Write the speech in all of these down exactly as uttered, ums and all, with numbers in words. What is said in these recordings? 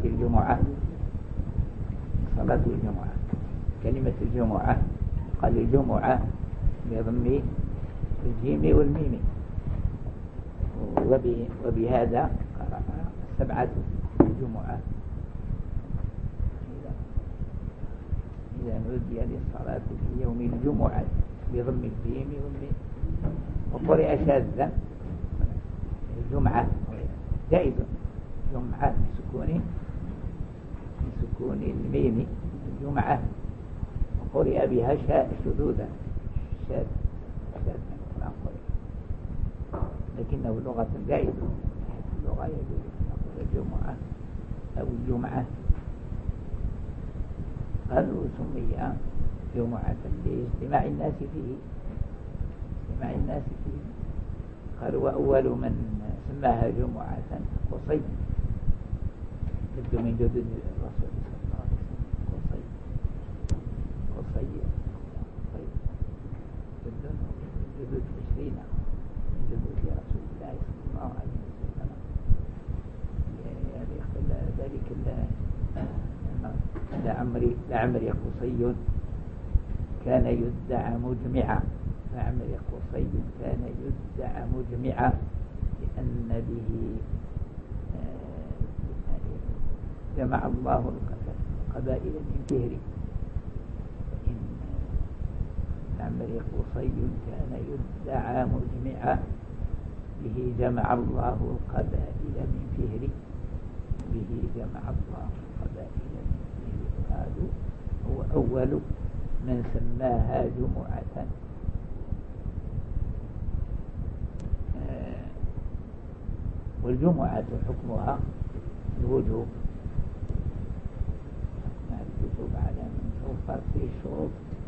الجمعة صلاة الجمعة. كلمة الجمعة قال الجمعة بضم الجيم والميم، وبهذا قرأ سبعة الجمعة. إذا نودي للصلاة في يوم الجمعة بضم الجيم والميم. وقرئ شاذا الجمعة جائز، جمعة بسكون بسكون الميم الجمعة، وقرئ بها شاء شذوذا شاذ شاذ لكنه لغة جائز، اللغة يجوز أن الجمعة أو الجمعة. قالوا سمي جمعة لاجتماع الناس فيه، اجتماع الناس فيه. قالوا وأول من سماها جمعة قصي، جد من جدد الرسول صلى الله عليه وسلم، قصي قصي قصي جد من جدد عشرين من جدد رسول الله صلى الله عليه وسلم. يعني يقول ذلك لعمري لعمري قصي كان يدعى مجمعا، لعمري قصي كان يدعى مجمعا لأن به جمع الله القبائل من فهري. فإن لعمري قصي كان يدعى مجمعا به جمع الله القبائل من فهري، به جمع الله القبائل من فهري. قالوا هو أول من سماها جمعة. والجمعة حكمها الوجوب، الوجوب على من توفر فيه الشروط.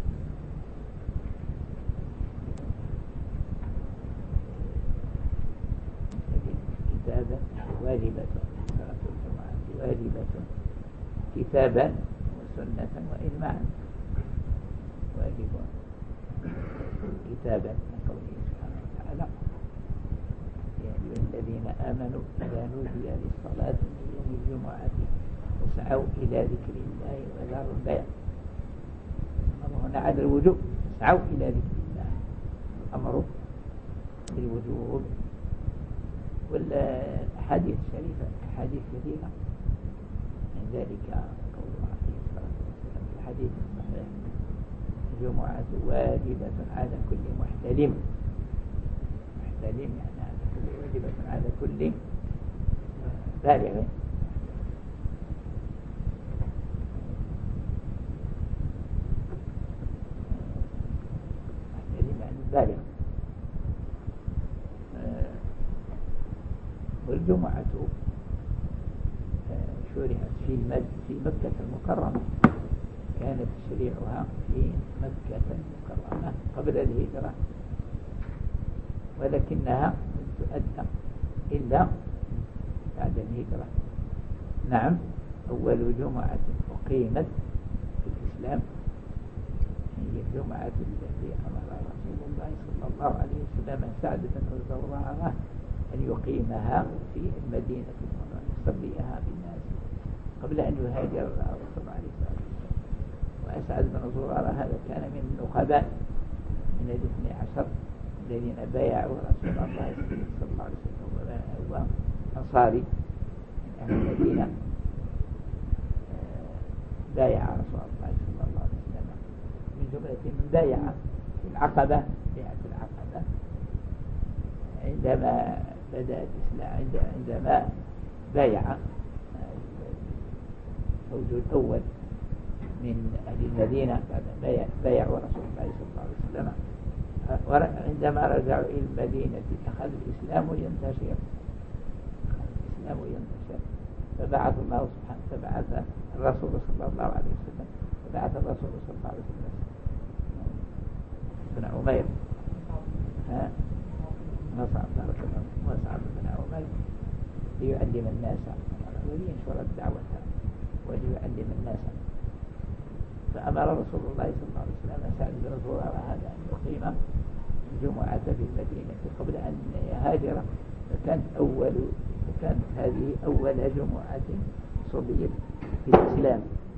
كتابا واجبة، صلاة الجمعة واجبة كتابا وسنة وإجماعا. واجب كتابا من قوله سبحانه وتعالى يا أيها الذين آمنوا إذا نودي للصلاة من يوم الجمعة فاسعوا إلى ذكر الله وذروا البيع. الأمر هنا على الوجوب، اسعوا إلى ذكر الله، الأمر بالوجوب. والأحاديث الشريفة أحاديث كثيرة من ذلك قول الله عليه الصلاة والسلام في الحديث الصحيح الجمعة واجبة على كل محتلم. محتلم يعني على كل واجبة على كل بالغ. محتلم يعني بالغ. والجمعة شرعت في في مكة المكرمة، كان تشريعها في مكة المكرمة قبل الهجرة، ولكنها لم تؤدى إلا بعد الهجرة. نعم، أول جمعة أقيمت في الإسلام هي الجمعة التي أمر رسول الله صلى الله عليه وسلم سعد بن زرارة أن يقيمها في المدينة المنورة يصليها بالناس قبل أن يهاجر الرسول عليه الصلاة والسلام. وأسعد بن زرارة هذا كان من النخباء من الاثني عشر الذين بايعوا رسول الله صلى الله عليه وسلم، هو أنصاري من أهل المدينة بايع رسول الله صلى الله عليه وسلم من جملة من بايع في العقبة، بيعة العقبة عندما بدأ الإسلام، عندما بايع الفوج الأول من أهل المدينة بعد بايعوا رسول الله صلى الله عليه وسلم. عندما رجعوا إلى المدينة أخذ الإسلام ينتشر، الإسلام ينتشر، فبعث الله سبحانه فبعث الرسول صلى الله عليه وسلم فبعث الرسول صلى الله عليه وسلم بن عمير ها مصعب بارك الله مصعب بن عمير ليعلم الناس ولينشر الدعوة وليعلم الناس. فأمر رسول الله صلى الله عليه وسلم سعد بن زرارة هذا أن يقيم الجمعة في المدينة قبل أن يهاجر، فكانت أول فكانت هذه أول جمعة العصوبية في الإسلام.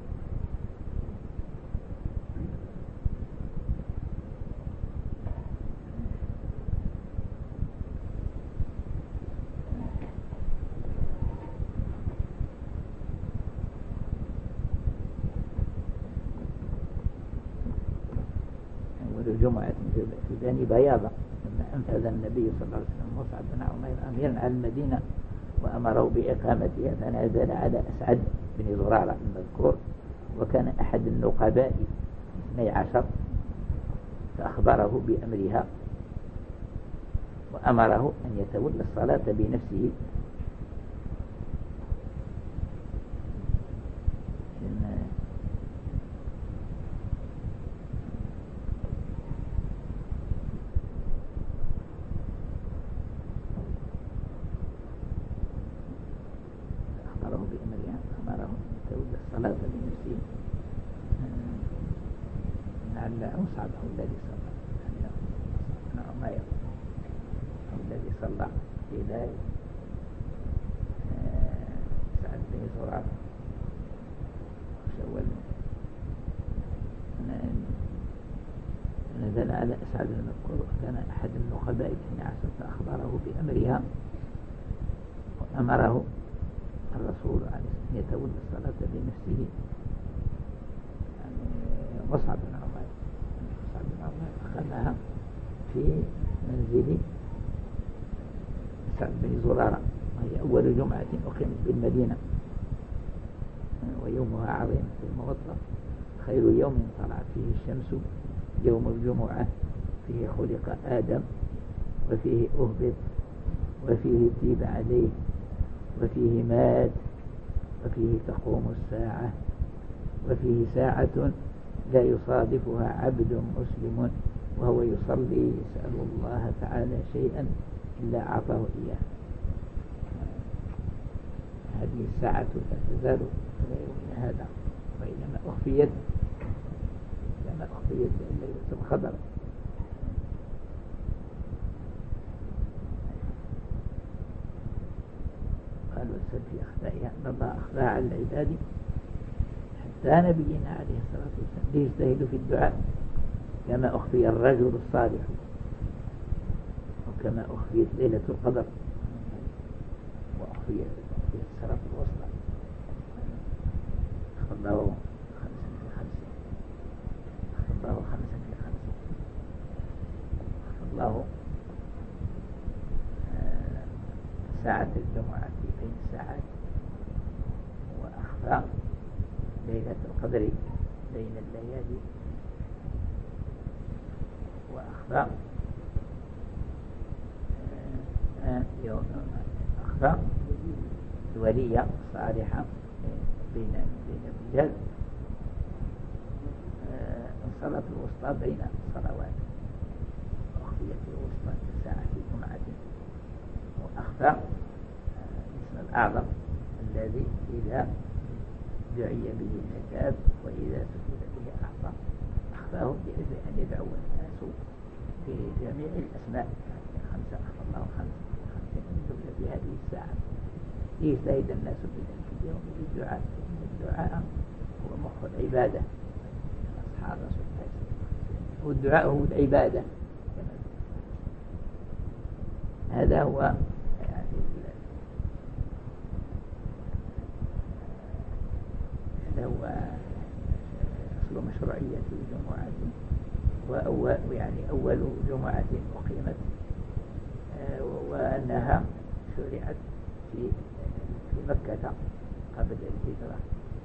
جمعة في بني بياضة لما أنفذ النبي صلى الله عليه وسلم مصعب بن عمير أميرا على المدينة وأمره بإقامتها، فنزل على أسعد بن زرارة المذكور، وكان أحد النقباء اثني عشر، فأخبره بأمرها وأمره أن يتولى الصلاة بنفسه. مصعب هو الذي صلى بن عمير هو الذي صلى في ذلك سعد بن زرارة نزل على أسعد المذكور، وكان أحد النخباء اثني عشر، فأخبره بأمرها وأمره الرسول عليه أن يتولى الصلاة بنفسه. يعني مصعب بن عمير أخذها في منزل سعد بن زرارة، وهي أول جمعة أقيمت بالمدينة، ويومها عظيم في الموطأ، خير يوم طلعت فيه الشمس يوم الجمعة، فيه خلق آدم، وفيه أهبط، وفيه تيب عليه، وفيه مات، وفيه تقوم الساعة، وفيه ساعة لا يصادفها عبد مسلم وهو يصلي يسأل الله تعالى شيئا إلا أعطاه إياه. هذه الساعة لا تزال إلى يومنا هذا، وإنما أخفيت لما أخفيت ليلة القدر. قال والسبب في أخفائها أن الله أخفاها على العباد حتى نبينا عليه الصلاة والسلام ليجتهدوا في الدعاء، كما أخفي الرجل الصالح، وكما أخفيت ليلة القدر، وأخفيت السراب الوسطى. الله خمسا في خمسة، الله خمسا في خمسة، الله ساعة الجمعة في بين الساعات، وأخفى ليلة القدر بين الليالي، وأخفى يوم أخفى الولية صالحة بين بين الرجال، الصلاة الوسطى بين الصلوات، وأخفيت الوسطى ساعة جمعة، وأخفى الاسم الأعظم الذي إذا دعي به العتاب وإذا سئل به أعطى، أخفاه بإذن أن يدعو الناس في جميع الأسماء. خمسة أخفى الله خمسة خمسة من في هذه الساعة ليجتهد الناس في ذلك اليوم بالدعاء، لأن الدعاء هو مخ العبادة. أصحاب رسول الله صلى الله عليه وسلم والدعاء هو العبادة، هذا هو يعني هذا هو أصل مشروعية الجمعة، وأول يعني أول جمعة أقيمت، وأنها شرعت في في مكة قبل الهجرة.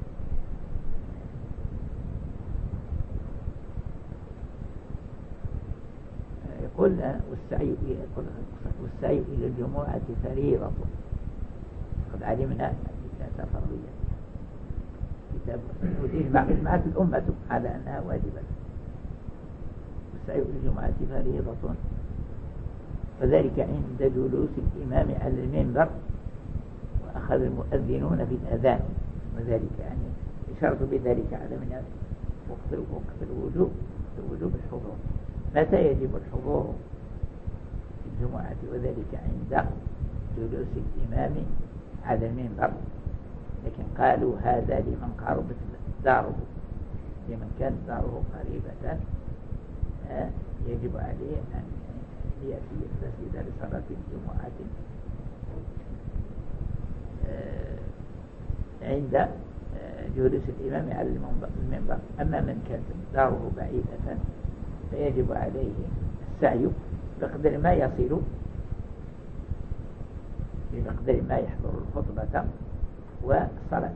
يقول والسعي والسعي إلى الجمعة فريضة، قد علمنا أن فرضية كتاب وإجمعت الأمة على أنها واجبة. والسعي إلى الجمعة فريضة، وذلك عند جلوس الإمام على المنبر وأخذ المؤذنون في الأذان، وذلك يعني إشارة بذلك على من وقت الوجوب وجوب الحضور. متى يجب الحضور في الجمعة؟ وذلك عند جلوس الإمام على المنبر لكن قالوا هذا لمن قاربت داره، لمن كانت داره قريبة يجب عليه أن يأتي المسجد لصلاة الجمعة عند جلوس الإمام على المنبر. أما من كانت داره بعيدة فيجب عليه السعي بقدر ما يصل، بمقدار ما يحضر الخطبة والصلاة.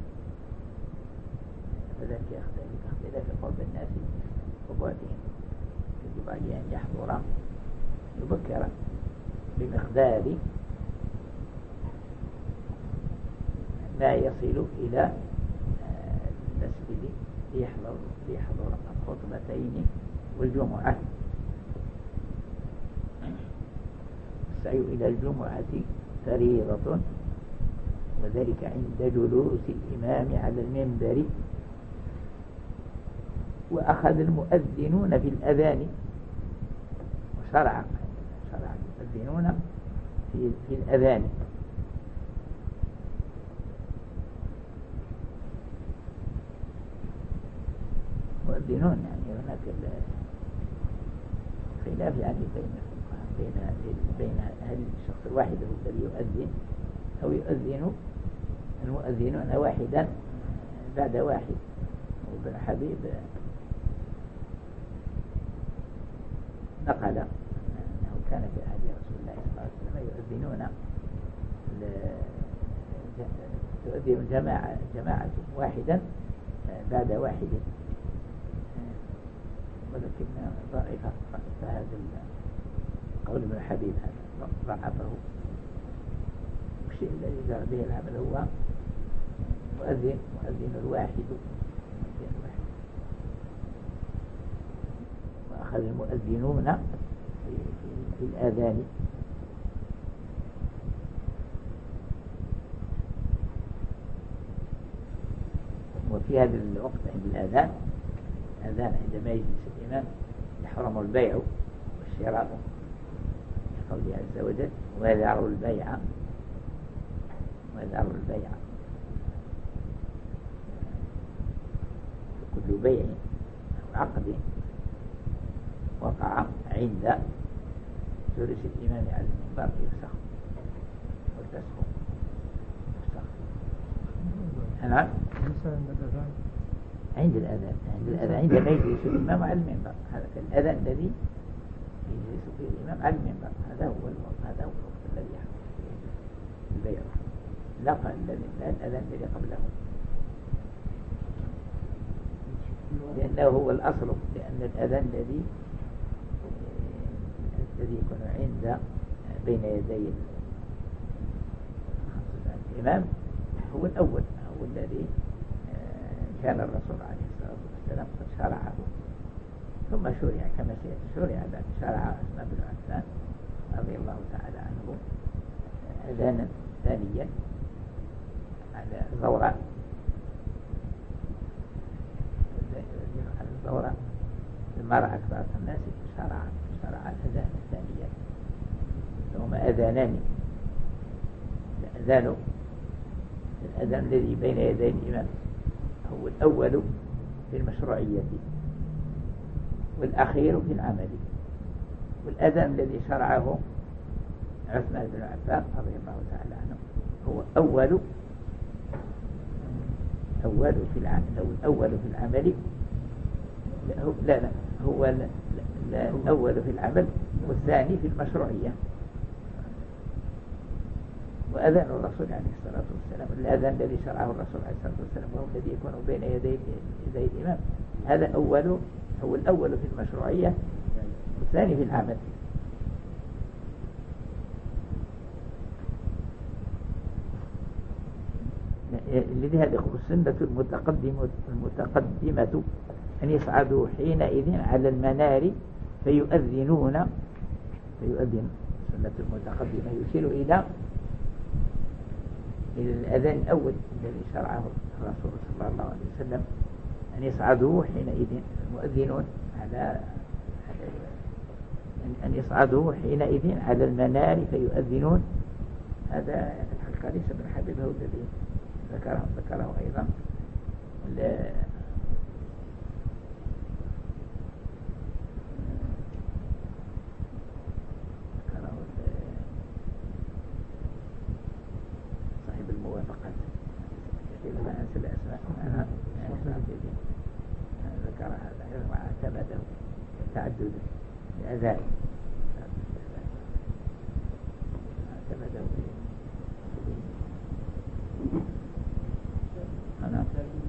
فذلك يختلف اختلاف قرب الناس وبعدهم، يجب عليه أن يحضر مبكرا بمقدار ما يصل إلى المسجد ليحضر ليحضر الخطبتين والجمعة. السعي إلى الجمعة فريضة، وذلك عند جلوس الإمام على المنبر. وأخذ المؤذنون في الأذان، وشرع شرع المؤذنون في, في الأذان. مؤذنون يعني هناك خلاف يعني بين بين بين هل الشخص الواحد هو الذي يؤذن أو يؤذن المؤذنون واحدا بعد واحد. وابن حبيب نقل أنه كان في عهد رسول الله صلى الله عليه وسلم يؤذنون تؤذن جماعة جماعة واحدا بعد واحد، ولكن ضعف فهذا قول ابن حبيب هذا ضعفه. الشيء الذي جرى به العمل هو مؤذن مؤذن الواحد مؤذن الواحد. وأخذ المؤذنون في, في, في الآذان. وفي هذا الوقت عند الآذان الآذان عندما يجلس الإمام يحرم البيع والشراء قوله عز وجل ويذعر البيع ويذعر البيع. كل بيع أو عقد وقع عند جلوس الإمام على المنبر يفسخ والفسخ يفسخ. نعم عند الأذان عند الأذان عندما يجلس الإمام على المنبر. هذا الأذان الذي يجلس فيه الإمام على المنبر هذا هو الوقت هذا هو الوقت الذي يحدث فيه البيع، لا الأذان الذي قبله، لأنه هو الأصل. لأن الأذان الذي الذي يكون عند بين يدي الإمام هو الأول، هو الذي كان الرسول عليه الصلاة والسلام قد شرعه، ثم شرع كما شرع بعد شرع عثمان بن عفان رضي الله تعالى عنه أذانا ثانيا على الزوراء على الزوراء لما رأى أكثر الناس شرع شرع الأذان الثانيا. هما أذانان، الأذان الأذان الذي بين يدي الإمام هو الأول في المشروعية والأخير في العمل. والأذان الذي شرعه عثمان بن عفان رضي الله تعالى عنه هو أول أول في العمل أو الأول في العمل لا لا هو لا لا الأول في العمل والثاني في المشروعية. وأذان الرسول عليه الصلاة والسلام الأذان الذي شرعه الرسول عليه الصلاة والسلام وهو الذي يكون بين يدي يدي الإمام هذا أول هو الأول في المشروعية والثاني في العمل. لذلك يقول السنة المتقدمة المتقدمة أن يصعدوا حينئذ على المنار فيؤذنون فيؤذن السنة المتقدمة يشير إلى إلى الأذان الأول الذي شرعه الرسول صلى الله عليه وسلم أن يصعدوا حينئذ المؤذنون على أن يصعدوا حينئذ على المنار فيؤذنون. هذا الحقيقة ليس من حبيب هو الذي ذكره ذكره أيضا صاحب الموافقات كثير ما أنسى الأسماء ذكر هذا واعتمده تعدد الأذان اعتمده أنا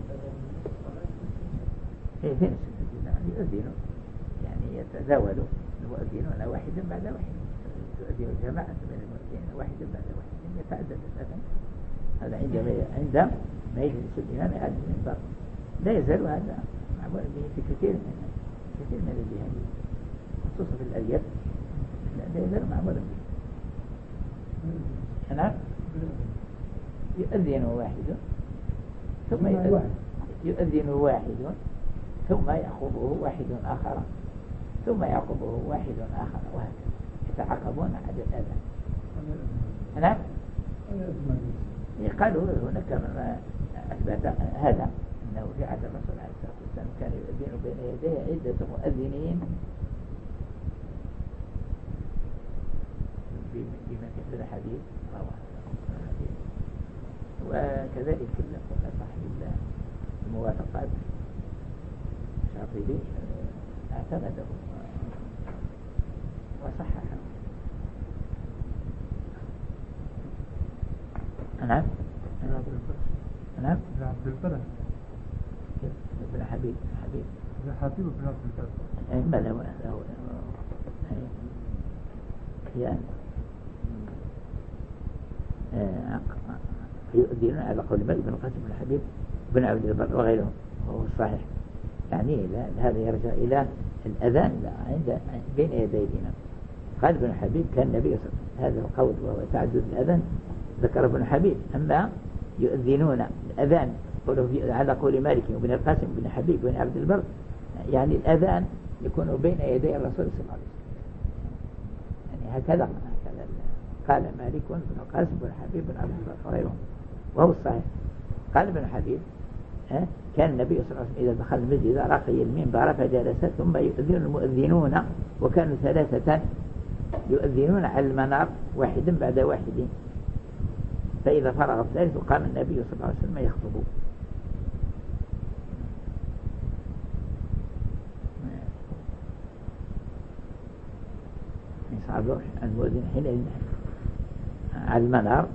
إيه فين يؤذن يعني يتزاول المؤذنون واحدا بعد واحد تؤذن جماعة من المؤذنين واحدا بعد واحد يتعدد الأذان هذا عندما عند ما يجلس الإمام على المنبر لا يزال هذا معمول به في كثير من كثير من الجهات خصوصا في الأرياف لا يزال معمول به. نعم يؤذن واحد ثم يؤذن واحد ثم يأخذه واحد آخر ثم يعقبه واحد آخر وهكذا يتعاقبون على الأذان. نعم قالوا هناك كما أثبت هذا أنه في عهد الرسول عليه الصلاة والسلام كان يؤذن بين يديه عدة مؤذنين بمثل الحديث رواه الحديث. وكذلك صاحب الموافقات الشاطبي اعتمده وصححه. نعم نعم عبد الفرج ابن حبيب حبيب ابن حبيب بن عبد الفرج ما له له يعني يؤذنون على قول مالك بن قاسم بن حبيب بن عبد البر وغيرهم وهو الصحيح يعني هذا يرجع إلى الأذان عند بين يدي الإمام. قال ابن حبيب كان النبي صلى الله عليه وسلم هذا القول وهو تعدد الأذان ذكر ابن حبيب. أما يؤذنون الأذان على قول مالك وابن القاسم بن حبيب بن عبد البر يعني الأذان يكون بين يدي الرسول صلى الله عليه وسلم يعني هكذا قال مالك بن القاسم بن حبيب بن عبد البر وغيرهم وهو الصحيح. قال ابن حبيب كان النبي صلى الله عليه وسلم إذا دخل المسجد رقي المنبر فجلس ثم يؤذن المؤذنون وكانوا ثلاثة يؤذنون على المنار واحدا بعد واحد فإذا فرغ الثالث قام النبي صلى الله عليه وسلم يخطب. يصعب المؤذن حين على المنار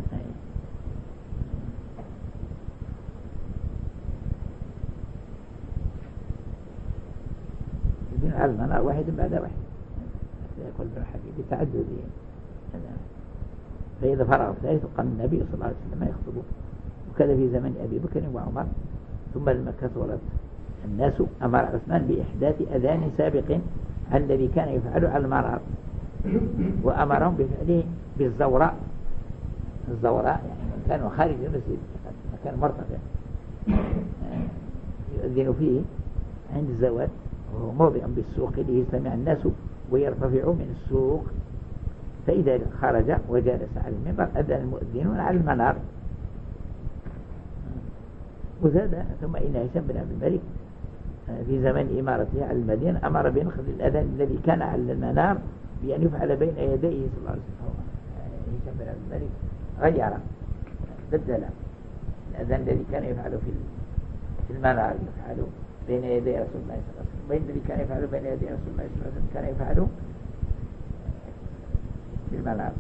على المنار واحد بعد واحد يقول ابن حبيب تعدد فإذا فرغ الثالث قام النبي صلى الله عليه وسلم يخطب. وكذا في زمن أبي بكر وعمر. ثم لما كثرت الناس أمر عثمان بإحداث أذان سابق عن الذي كان يفعله على المنار وأمرهم بفعله بالزوراء. الزوراء يعني كانوا خارج المسجد مكان مرتفع يؤذن فيه عند الزوال وهو موضع بالسوق ليجتمع الناس ويرتفعوا من السوق. فإذا خرج وجلس على المنبر أذن المؤذنون على المنار. وزاد ثم إن هشام بن عبد الملك في زمن إمارته على المدينة أمر بنخذ الأذان الذي كان على المنار بأن يفعل بين يديه صلى الله عليه وسلم. هشام بن عبد الملك غير بدل الأذان الذي كان يفعله في المنار يفعله بين يدي رسول الله صلى الله عليه وسلم بين الذي كان يفعله بين يدي رسول الله صلى الله عليه وسلم كان يفعله في المنار.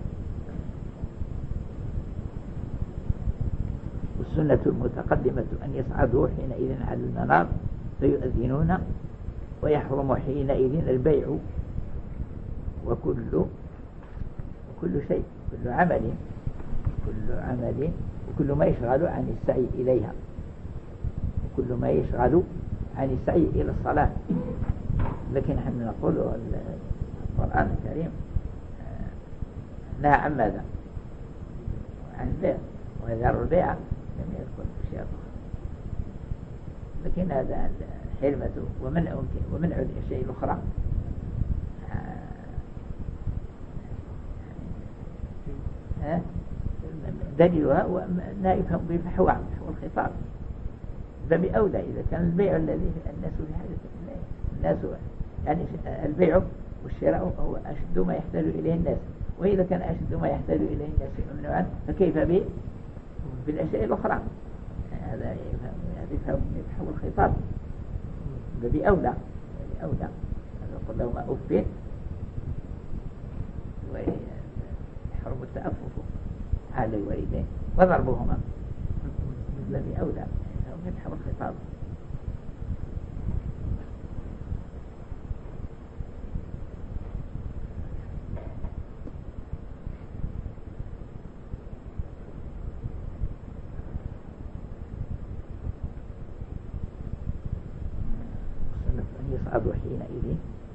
والسنة المتقدمة أن يصعدوا حينئذ على المنار فيؤذنون ويحرم حينئذ البيع وكل وكل شيء كل عمل كل عمل وكل ما يشغل عن السعي إليها وكل ما يشغل عن السعي إلى الصلاة. لكن نحن نقول القرآن الكريم نهى عن ماذا؟ عن البيع وذر البيع لم يذكر شيئا. لكن هذا حرمة ومنع ومنع الأشياء الأخرى دليلها لا يفهم به فحوى فحوى الخطاب. فبأولى إذا كان البيع الذي الناس في حاجة إليه، الناس يعني البيع والشراء هو أشد ما يحتاج إليه الناس، وإذا كان أشد ما يحتاج إليه الناس ممنوعا فكيف به بالأشياء الأخرى؟ هذا يفهم فحوى الخطاب. فبأولى بأولى يقول لهم أف ويحرم التأفف على الوالدين وضربهما، الذي أولى هم يفحم الخطاب. أن يصعدوا حينئذ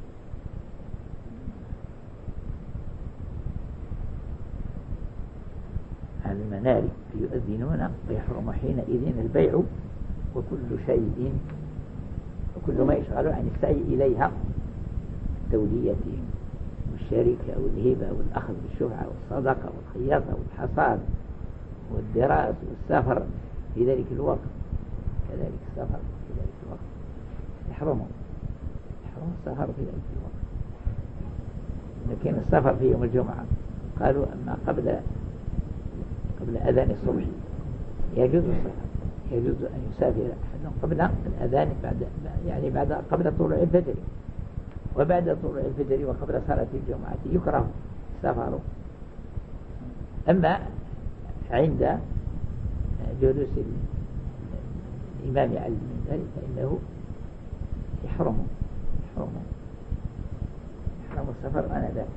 على المنار فيؤذنون ويحرم حينئذ البيع وكل شيء وكل ما يشغل عن السعي إليها، التولية والشركة والهبة والأخذ بالشفعة والصدقة والخياطة والحصاد والدراس والسفر في ذلك الوقت، كذلك السفر في ذلك الوقت يحرمون يحرم السفر في ذلك الوقت. لكن السفر في يوم الجمعة قالوا أما قبل قبل أذان الصبح يجوز السفر، يجوز أن يسافر أحد قبل الأذان بعد يعني بعد قبل طلوع الفجر، وبعد طلوع الفجر وقبل صلاة الجمعة يكره السفر. أما عند جلوس الإمام على المنبر فإنه يحرم يحرم يحرم السفر آنذاك،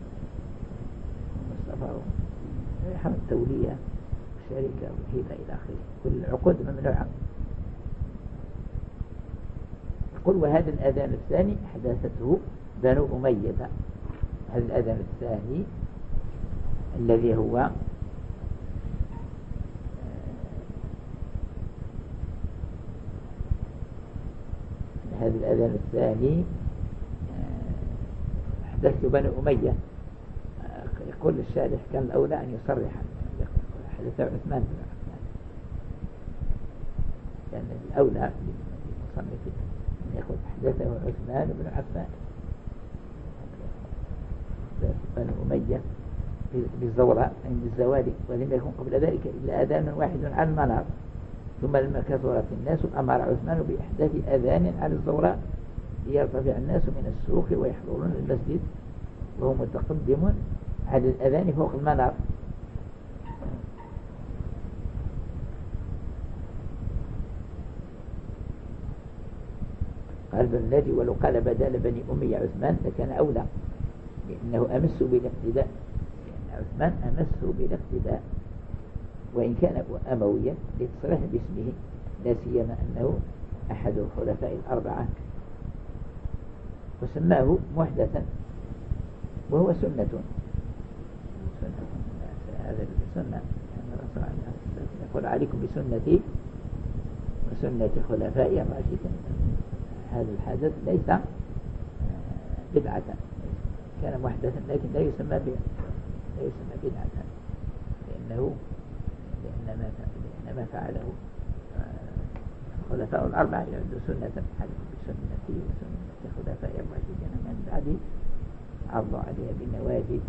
السفر يحرم التولية والشركة والهبة إلى آخره، كل العقود ممنوعة. يقول وهذا الأذان الثاني حدثته بنو أمية، هذا الأذان الثاني الذي هو هذا الأذان الثاني حدث بنو أمية. يقول الشارح كان الأولى أن يصرح حدث عثمان بن عفان، كان الأولى للمصنف أن يقول حدثه عثمان بن عفان بنو أمية بالزوراء عند الزوال، ولم يكن قبل ذلك إلا أذان واحد على المنار، ثم لما كثرت الناس أمر عثمان بإحداث أذان على الزوراء ليرتفع الناس من السوق ويحضرون المسجد وهو متقدم على الأذان فوق المنار. قال بالنادي ولو قال بدل بني أمية عثمان لكان أولى، لأنه أمس بالاقتداء، لأن عثمان أمس بالاقتداء وإن كان أمويا لتصريح باسمه، لا سيما أنه أحد الخلفاء الأربعة، وسماه محدثا وهو سنة سنة هذا السنة يقول عليكم بسنتي وسنة خلفائي الراشدين. هذا الحدث ليس بدعة، كان محدثا لكن لا يسمى لا يسمى بدعة، لأنه لأن ما لأن ما فعله الخلفاء الأربعة يعد سنة، عليكم بسنتي وسنة خلفائي الراشدين من بعد عرضوا عليها بالنواجذ.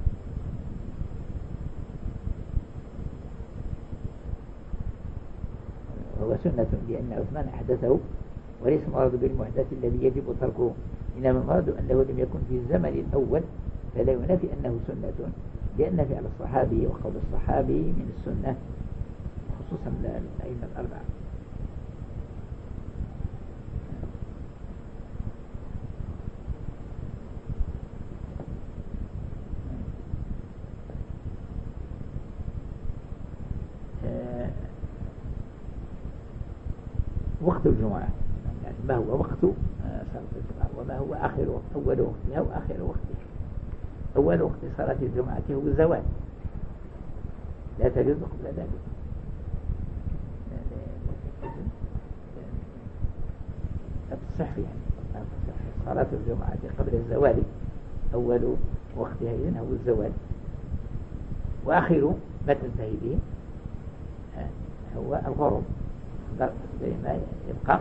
وهو سنة لأن عثمان أحدثه، وليس مراد بالمحدث الذي يجب تركه، إنما مراد أنه لم يكن في الزمن الأول، فلا ينافي أنه سنة، لأن فعل الصحابي وقول الصحابي من السنة خصوصا الأئمة الأربعة. وقت الجمعة يعني ما هو وقت صلاة الجمعة وما هو آخر وقت، أول وقتها وآخر وقتها. أول وقت صلاة الجمعة هو الزوال، لا تجوز قبل ذلك، لا تصح يعني صلاة الجمعة قبل الزوال، أول وقتها إذن هو الزوال، وآخر ما تنتهي به هو الغروب، ما يبقى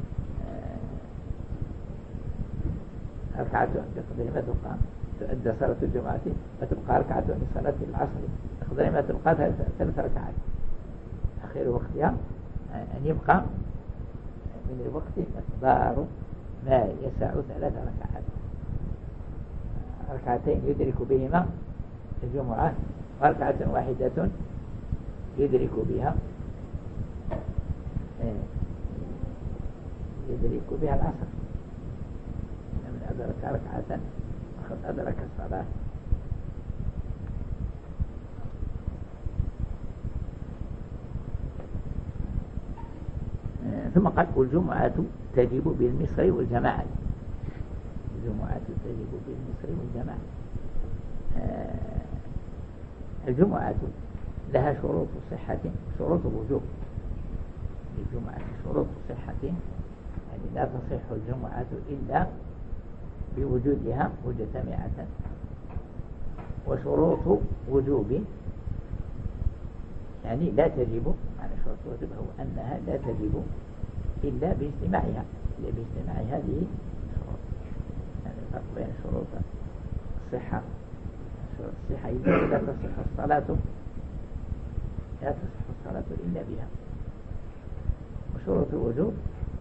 ركعة بقدر ما تبقى تؤدى صلاة الجمعة وتبقى ركعة من صلاة العصر بقدر ما تبقى ثلاث ركعات آخر وقتها، أن يبقى من الوقت مقدار ما يسع ثلاث ركعات، ركعتين يدرك بهما الجمعة وركعة واحدة يدرك بها يدرك بها العصر، من أدرك ركعة فقد أدرك الصلاة. ثم قال والجمعة تجب بالمصر والجماعة، الجمعة تجب بالمصر والجماعة. الجمعة لها شروط صحة شروط وجوب، الجمعة شروط صحة يعني لا تصح الجمعة إلا بوجودها مجتمعة، وشروط وجوب يعني لا تجب، يعني شروط وجوب هو أنها لا تجب إلا باجتماعها، إلا باجتماع هذه الشروط. يعني الفرق بين شروط الصحة، شروط الصحة إذا لا تصح الصلاة لا تصح الصلاة إلا بها، وشروط الوجوب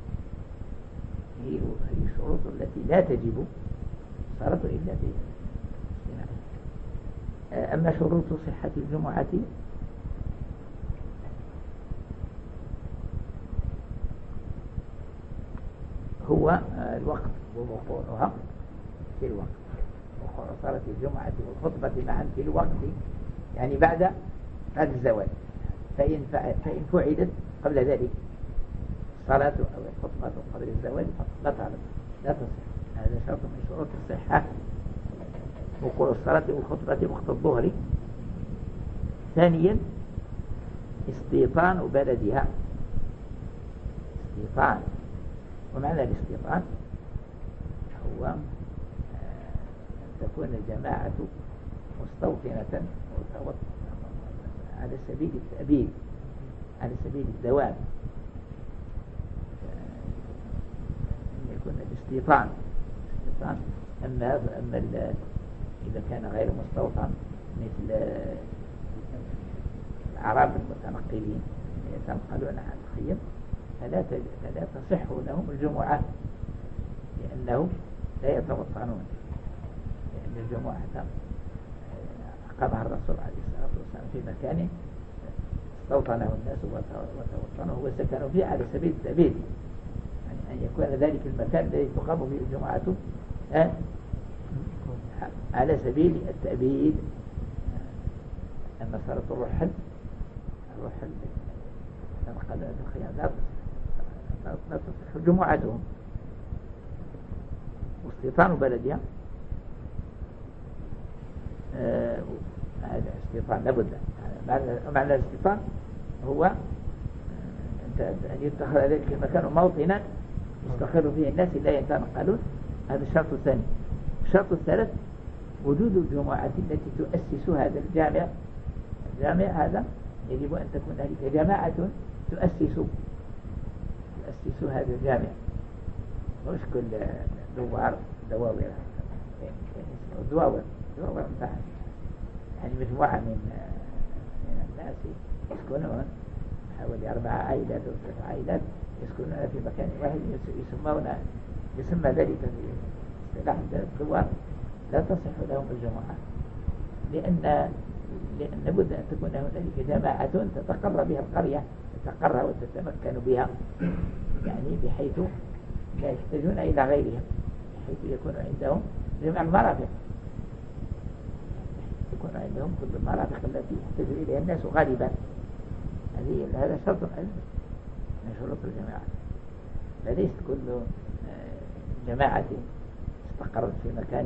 هي الشروط التي لا تجب الصلاة إلا باجتماعها. أما شروط صحة الجمعة هو الوقت ووقوعها في الوقت، وقوع صلاة الجمعة والخطبة معا في الوقت يعني بعد بعد الزوال، فإن فإن فعلت قبل ذلك الصلاة أو الخطبة قبل الزوال لا تعلم لا تصح. هذا شرط من شروط الصحة، وقوع الصلاة والخطبة وقت الظهر. ثانيا استيطان بلدها، استيطان، ومعنى الاستيطان هو أن تكون الجماعة مستوطنة على سبيل التأبيد، على سبيل الدوام، أن يكون الاستيطان. أما أما إذا كان غير مستوطن مثل الأعراب المتنقلين يتنقلون عن الخيم فلا فلا تصح لهم الجمعة، لأنهم لا يتوطنون، لأن الجمعة أقامها الرسول عليه الصلاة والسلام في مكان استوطنه الناس وتوطنه وسكنوا فيه على سبيل التأبيد، يعني أن يكون ذلك المكان الذي تقام فيه الجمعة على سبيل التأبيد. أما صارت الرحل الرحل تنقلون في الخيام لا تصح جمعتهم. واستيطان بلدها آه هذا استيطان لابد. معنى الاستيطان هو أن يتخذ ذلك المكان موطنا يستقر فيه الناس لا يتنقلون، هذا الشرط الثاني. الشرط الثالث وجود الجماعة التي تؤسس هذا الجامع. الجامع هذا يجب أن تكون هناك جماعة تؤسس تؤسس هذا الجامع، مش كل دوار دواور يعني دواور دواور يعني مجموعة من من الناس يسكنون حوالي أربع عائلات أو ثلاث عائلات يسكنون في مكان واحد يسمون يسمى ذلك في اصطلاح الدوار، لا تصح لهم الجماعة، لأن لأن لابد أن تكون هنالك جماعة تتقر بها القرية، تتقر وتتمكن بها، يعني بحيث لا يحتاجون إلى غيرها، بحيث يكون عندهم جميع المرافق، يكون عندهم كل المرافق التي يحتاج إليها الناس غالبا. هذه هذا شرط من شروط الجماعة. فليست كل جماعة استقرت في مكان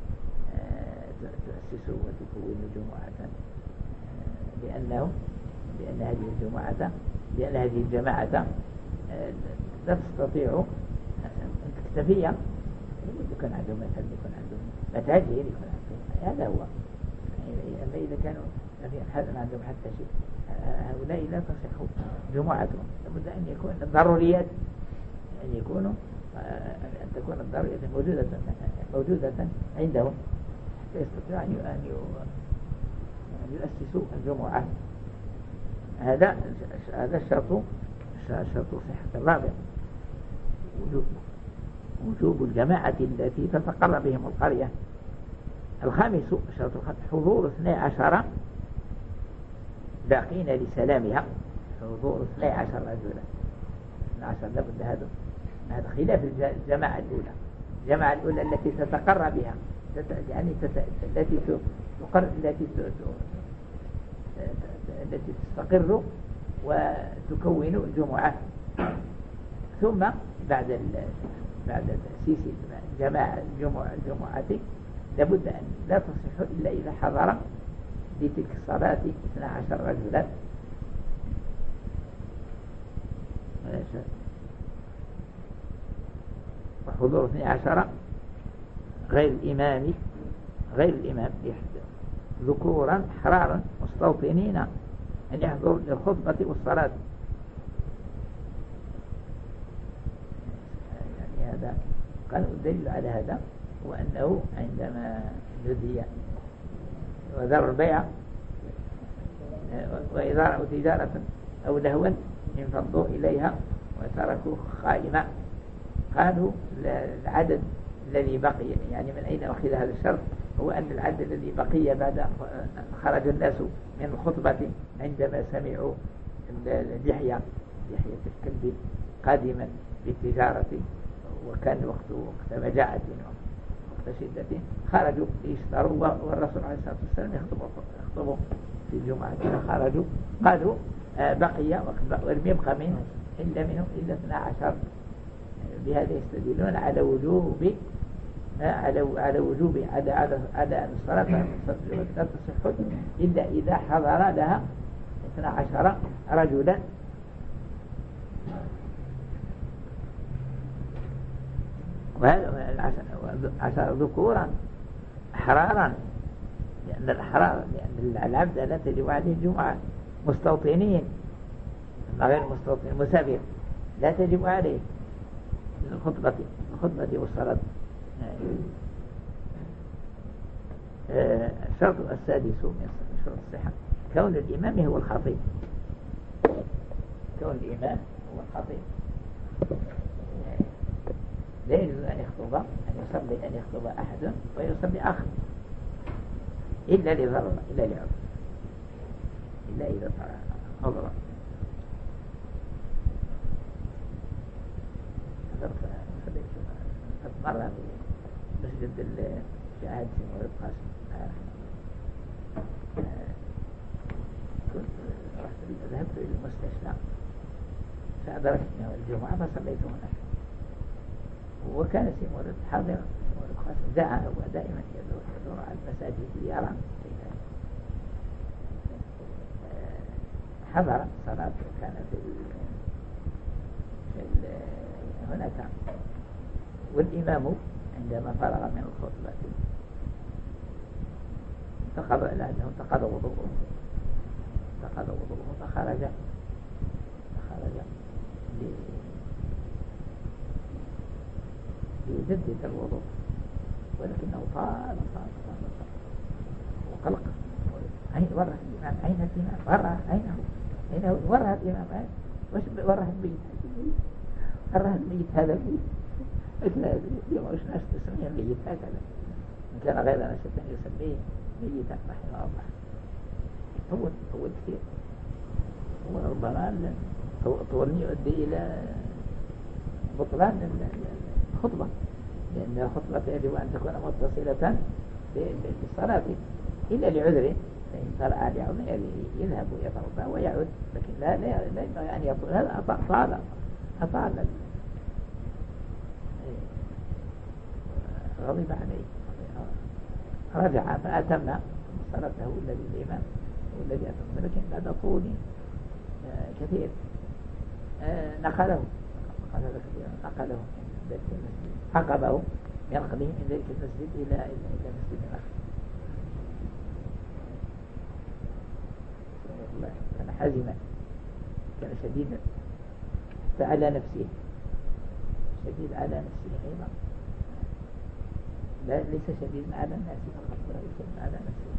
تؤسس وتكون جماعة، لأنه لأن هذه الجماعة لأن هذه الجماعة لا تستطيع أن تكتفي، يكون عندهم مثلا يكون عندهم متاجر يكون عندهم، هذا هو. أما إذا كانوا يعني هذا عندهم حتى شيء، هؤلاء لا تصح جمعتهم، لابد أن يكون الضروريات أن يكونوا أن تكون الضروريات موجودة موجودة عندهم حتى يستطيعوا أن يؤسسوا الجمعة. هذا هذا الشرط شرط صحة الرابع. وجوب وجوب الجماعة التي تتقر بهم القرية. الخامس شرط حضور اثني عشر باقين لسلامها، حضور اثني عشر رجلا، اثني عشر لابد. هذا هذا خلاف الجماعة الأولى. الجماعة الأولى التي تتقر بها يعني التي تقر التي التي تستقر وتكون الجمعة. ثم بعد بعد تأسيس الجماعة الجمعة الجمعة لابد أن لا تصح إلا إذا حضر لتلك الصلاة اثني عشر رجلا. وحضور اثني عشر غير الإمام غير الإمام ذكورا حرارا مستوطنين أن يحضروا للخطبة والصلاة. يعني هذا قال الدليل على هذا وأنه عندما نودي وذروا البيع وإذا رأوا تجارة أو لهوا انفضوا إليها وتركوه خائما. قالوا العدد الذي بقي، يعني من أين أخذ هذا الشرط؟ هو أن العدد الذي بقي بعد خرج الناس من الخطبة عندما سمعوا اللحية لحية الكلب قادما بالتجارة، وكان وقت وقت مجاعة وقت شدة، خرجوا ليشتروا والرسول عليه الصلاة والسلام يخطبوا في الجمعة. خرجوا قالوا بقي ولم يبقى منه إلا منهم إلا اثني عشر. بهذا يستدلون على وجوب على على وجوب على على على أن الصلاة لا تصح إلا إذا حضر لها اثني عشر رجلا. وهذا عشر ذكورا أحرارا، لأن الأحرار لأن العبد لا تجب عليه الجمعة، مستوطنين غير مستوطن مسافر لا تجب عليه الخطبة الخطبة والصلاة. الشرط السادس من شروط الصحة كون الإمام هو الخطيب. كون الإمام هو الخطيب لا يجوز أن يخطب أن يصلي أن يخطب أحد ويصلي آخر إلا لضرورة إلا لعذر إلا إذا عذر. مرة في مسجد الشهاد في مولد قاسم كنت رحت ذهبت إلى المستشفى فأدركتني الجمعة فصليت هناك، وكان في مولد حاضر في مولد قاسم دعا هو دائما يدور على المساجد ليرى حضر صلاة كانت في هناك، والإمام عندما فرغ من الخطبة انتقض لأنه انتقض وضوءه انتقض وضوءه فخرج فخرج ليجدد الوضوء، ولكنه طال طال طال طال وقلق. أين وره الإمام؟ أين الإمام؟ وره أين أين وره الإمام؟ وش وره الميت؟ وره الميت هذا الميت لا اليوم مش ناس تسميه ميت هكذا، إن كان غير ناس يسميه ميتا رحمه الله. طول طول كثير، وربما طولني يؤدي إلى بطلان الخطبة، لأن الخطبة يجب أن تكون متصلة بالصلاة إلا لعذر، فإن طلع لعذر يذهب ويتوضأ ويعود، لكن لا لا لا ينبغي أن يطول. هذا أطال أطال غضب عليه، رجع فأتم صلاته الذي الإمام والذي أتم، لكن بعد طول كثير نقله نقله من ذلك المسجد، عقبه ينقله من ذلك المسجد إلى إلى مسجد آخر. عزما، كان شديدا فعلى نفسه، شديد على نفسه أيضا، لا ليس شديدا على الناس فقط، بل شديد على نفسه.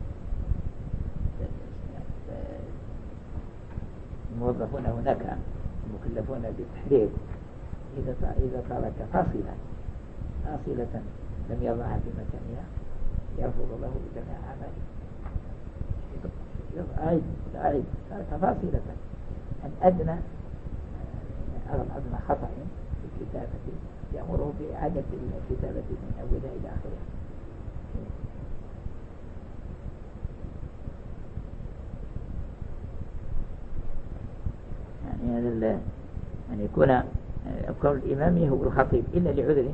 الموظفون هناك المكلفون بالتحرير إذا إذا ترك فاصلة فاصلة لم يضعها في مكانها يرفض له جميع أعماله. أعيد أعيد ترك فاصلة أن أدنى أدنى خطأ في الكتابة يأمره بإعادة الكتابة من أولها إلى آخرها. يعني هذا أن يكون كون الإمام هو الخطيب إلا لعذر،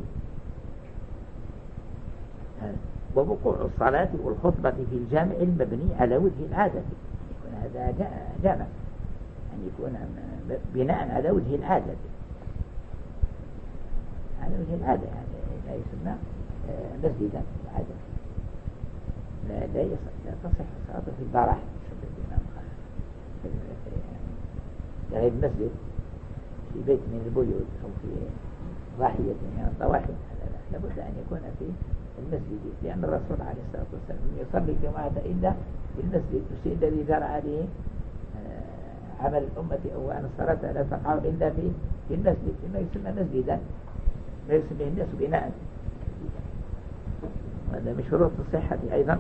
ووقوع الصلاة والخطبة في الجامع المبني على وجه العادة، يكون هذا جامع، أن يكون بناء على وجه العادة، على وجه العادة، يعني لا يسمى مسجدا العادة، لا لا تصح الصلاة في البرح غير المسجد في بيت من البيوت أو في ضاحية من الضواحي، لابد أن يكون في المسجد، لأن الرسول عليه الصلاة والسلام لم يصلي الجماعة إلا في المسجد، الشيء الذي جرى عليه عمل الأمة أو أن الصلاة لا تقع إلا في في المسجد، إنه يسمى مسجدا، ما يسميه الناس بناء، وهذا من شروط الصحة أيضا.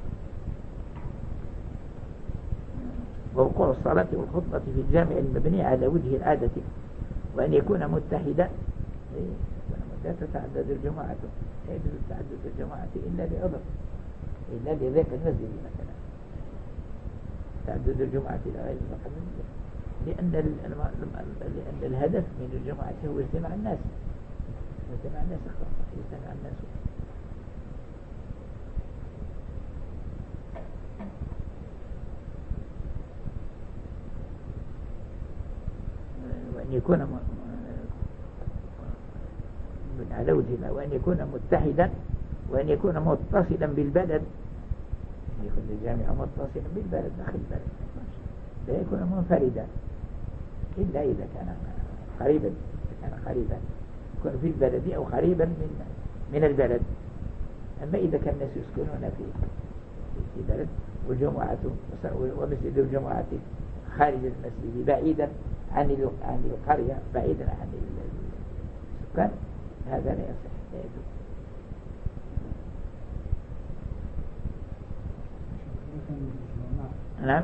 ووقوع الصلاة والخطبة في الجامع المبني على وجه العادة، وأن يكون متحدا، لا تتعدد الجماعة، لا يجوز تعدد الجماعة إلا بعذر، إلا لضيق المسجد مثلا، تعدد الجمعة إلى غير ضيق المسجد، لأن لأن الهدف من الجماعة هو اجتماع الناس، اجتماع الناس اجتماع الناس. وأن يكون على وجهه، وأن يكون متحدا، وأن يكون متصلا بالبلد، أن يكون الجامع متصلا بالبلد داخل البلد، لا يكون منفردا إلا إذا كان قريبا، إذا كان قريبا يكون في البلد أو قريبا من من البلد. أما إذا كان الناس يسكنون في في بلد والجمعة ومسجد الجمعة خارج المسجد بعيدا عن عن القرية، بعيدا عن السكان، هذا لا يصح، لا يجوز. نعم.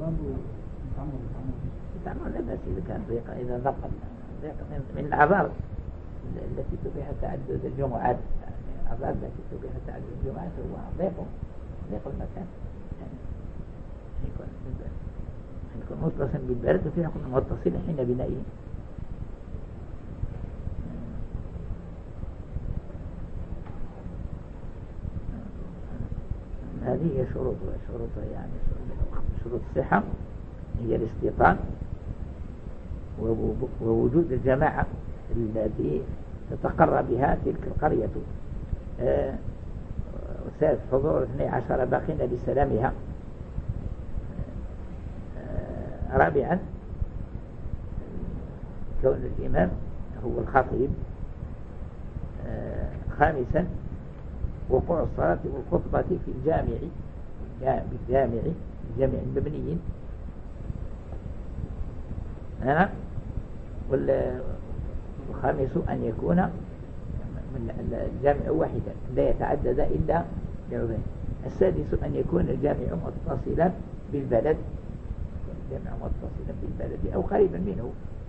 تعمل لا بأس إذا كان ضيقة، إذا ضاق ضيق من الأعذار التي تبيح تعدد الجمعات، يعني الأعذار التي تبيح تعدد الجمعات هو ضيق ضيق المكان، يعني يكون يكون متصل بالبلد، وفيه يكون متصل حين بنائه. هذه شروط شروط يعني شروط الصحة هي الاستيطان ووجود الجماعة التي تتقرى بها تلك القرية، وثالث حضور اثني عشر باقين لسلامها، رابعا كون الإمام هو الخطيب، خامسا وقوع الصلاة والخطبة في الجامع بالجامع الجامع المبني، والخامس أن يكون الجامع واحدا لا يتعدد إلا بعضين. السادس أن يكون الجامع متصلا بالبلد، الجامع متصلا بالبلد أو قريبا منه،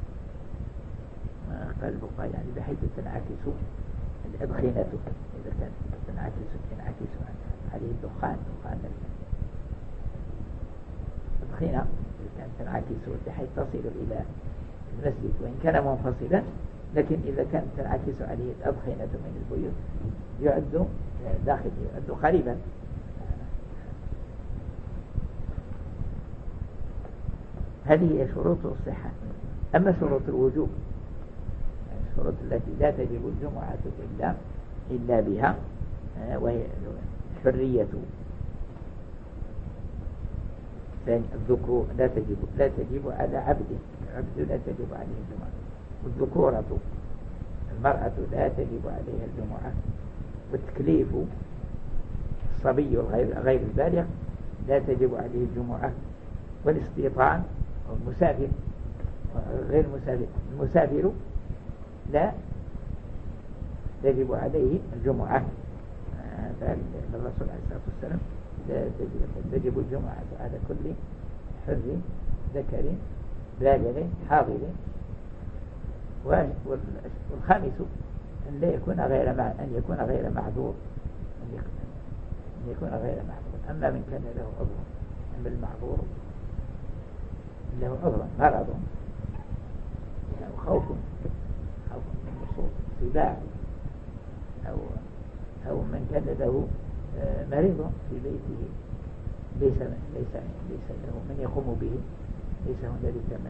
قال الفقهاء يعني بحيث تنعكس الأدخنة، إذا كانت تنعكس تنعكس عليه الدخان، دخان الأدخنة إذا كانت تنعكس بحيث تصل إلى المسجد وإن كان منفصلا، لكن إذا كانت تنعكس عليه الأدخنة من البيوت يعد داخل، يعد قريبا. هذه هي شروط الصحة. أما شروط الوجوب، الشروط التي لا تجب الجمعة إلا إلا بها، وهي حرية الثاني الذكور لا تجب لا تجب على عبده، العبد لا تجب عليه الجمعة. والذكورة المرأة لا تجب عليها الجمعة. والتكليف الصبي غير غير البالغ لا تجب عليه الجمعة. والاستيطان أو المسافر غير المسافر المسافر لا تجب عليه الجمعة. هذا الرسول عليه الصلاة والسلام لا تجب الجمعة على كل حر ذكر بالغ حاضر. والخامس أن لا يكون غير أن يكون غير معذور، أن يكون غير معذور. أما من كان له عذر، أما المعذور له عذر مرض أو خوف خوف من وصول سباع أو أو من كان له مريض في بيته ليس ليس ليس له من يقوم به، ليس هنالك من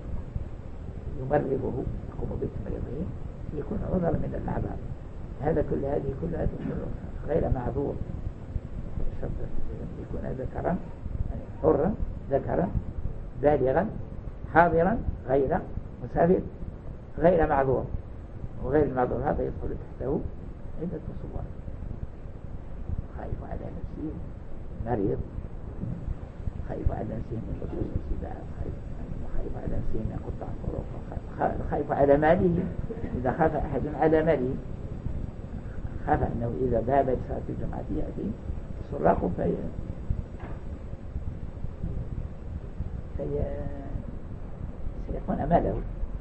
يمرضه يقوم بتمريضه، يكون عذر من الأعذار. هذا كل هذه كلها غير معذور. يكون ذكرا حرا ذكرا بالغا حاضرا غير مسافر غير معذور. وغير المعذور هذا يدخل تحته عدة صور: خايف على نفسه مريض، خايف على نفسه من لصوص السباع، خايف على نفسه من قطع الطرق، خايف على ماله. إذا خاف أحد على ماله خاف أنه إذا ذهب لصلاة الجمعة يأتي السراق في سيكون ماله.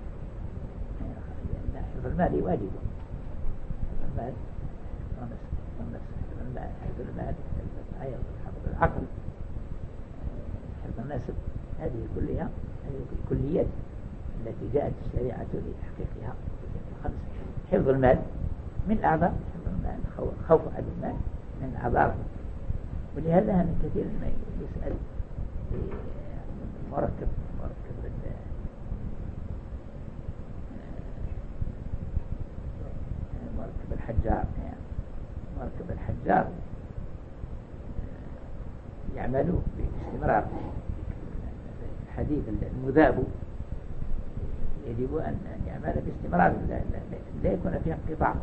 حفظ المال واجب، حفظ المال حفظ المال حفظ العقل حفظ النسب، هذه كلها هذه الكليات التي جاءت الشريعة لتحقيقها الخمس. حفظ المال من أعضاء حفظ المال، خوف على المال من أعضاء. ولهذا من كثير ما يسأل مركب مركب مركب الحجار يعني مركب الحجار يعملوا باستمرار. الحديد المذاب يجب أن يعمل باستمرار، لا يكون فيها انقطاع.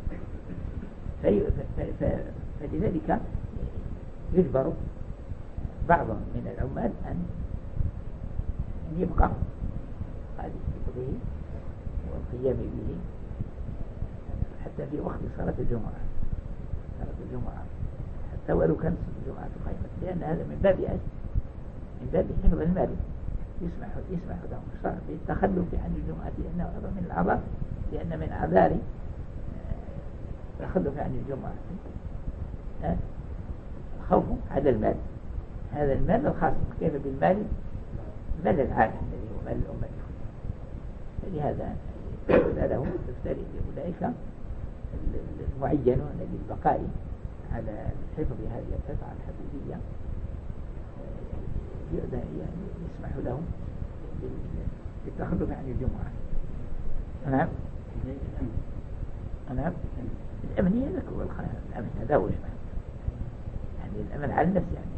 فلذلك يجبر بعض من العمال أن يبقى هذه حفظه والقيام به حتى في وقت صلاة الجمعة صلاة الجمعة حتى ولو كانت الجمعة قائمة، لأن هذا من باب من باب حفظ المال. يسمح يسمح لهم الشرع بالتخلف عن الجمعة لأنه هذا من الأعذار، لأن من أعذار التخلف عن الجمعة خوف على المال. هذا المال الخاص كيف بالمال المال العام الذي هو مال الأمة. فلهذا يقول لهم تفتري أولئك المعينون للبقاء على حفظ هذه القطعة الحديدية، يسمح لهم بالتخلف عن الجمعة. نعم نعم الأمن هذا هو الأمن، هذا هو الأمن، يعني الأمن على النفس يعني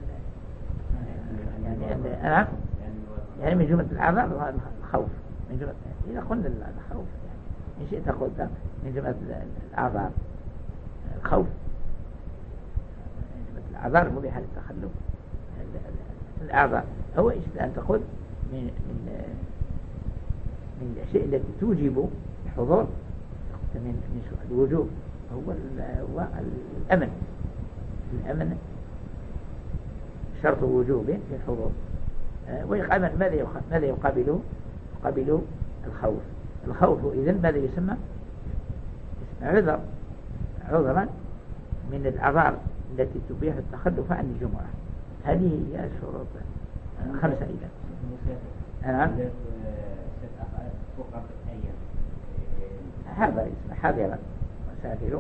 يعني نعم يعني من جملة الأعذار الخوف. من جملة إذا قلنا الخوف يعني إن شئت قلت من جملة الأعذار الخوف، من جملة الأعذار المبيحة للتخلف. الأعذار هو إيش أن تقول من من من الأشياء التي توجب الحضور من من الوجوب هو هو الأمن. الأمن شرط وجوب في الحضور. ويقابل ماذا ماذا يقابله؟ يقابله الخوف. الخوف إذن ماذا يسمى؟ عذر عذرا من الأعذار التي تبيح التخلف عن الجمعة. هذه هي الشروط خمسة إذا. نعم. هذا اسمه حاضرا مسافر.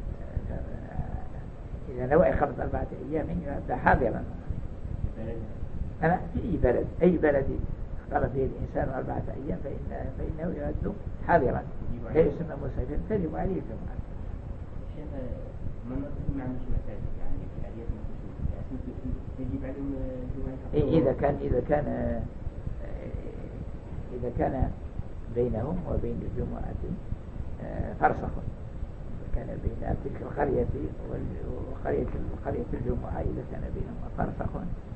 إذا نوى إقامة أربعة أيام يبدأ حاضرا. أنا في أي بلد أي بلد اختار فيه الإنسان أربعة أيام فإن فإنه يعد حاضرا لا يسمى مسافر، تجب عليه الجمعة. شيخ من مع مش مسافر يعني في عادية يجب عليهم الجمعة. إذا كان إذا كان إذا كان بينهم وبين الجمعة فرسخ، إذا كان بين تلك القرية وقرية قرية الجمعة إذا كان بينهما فرسخ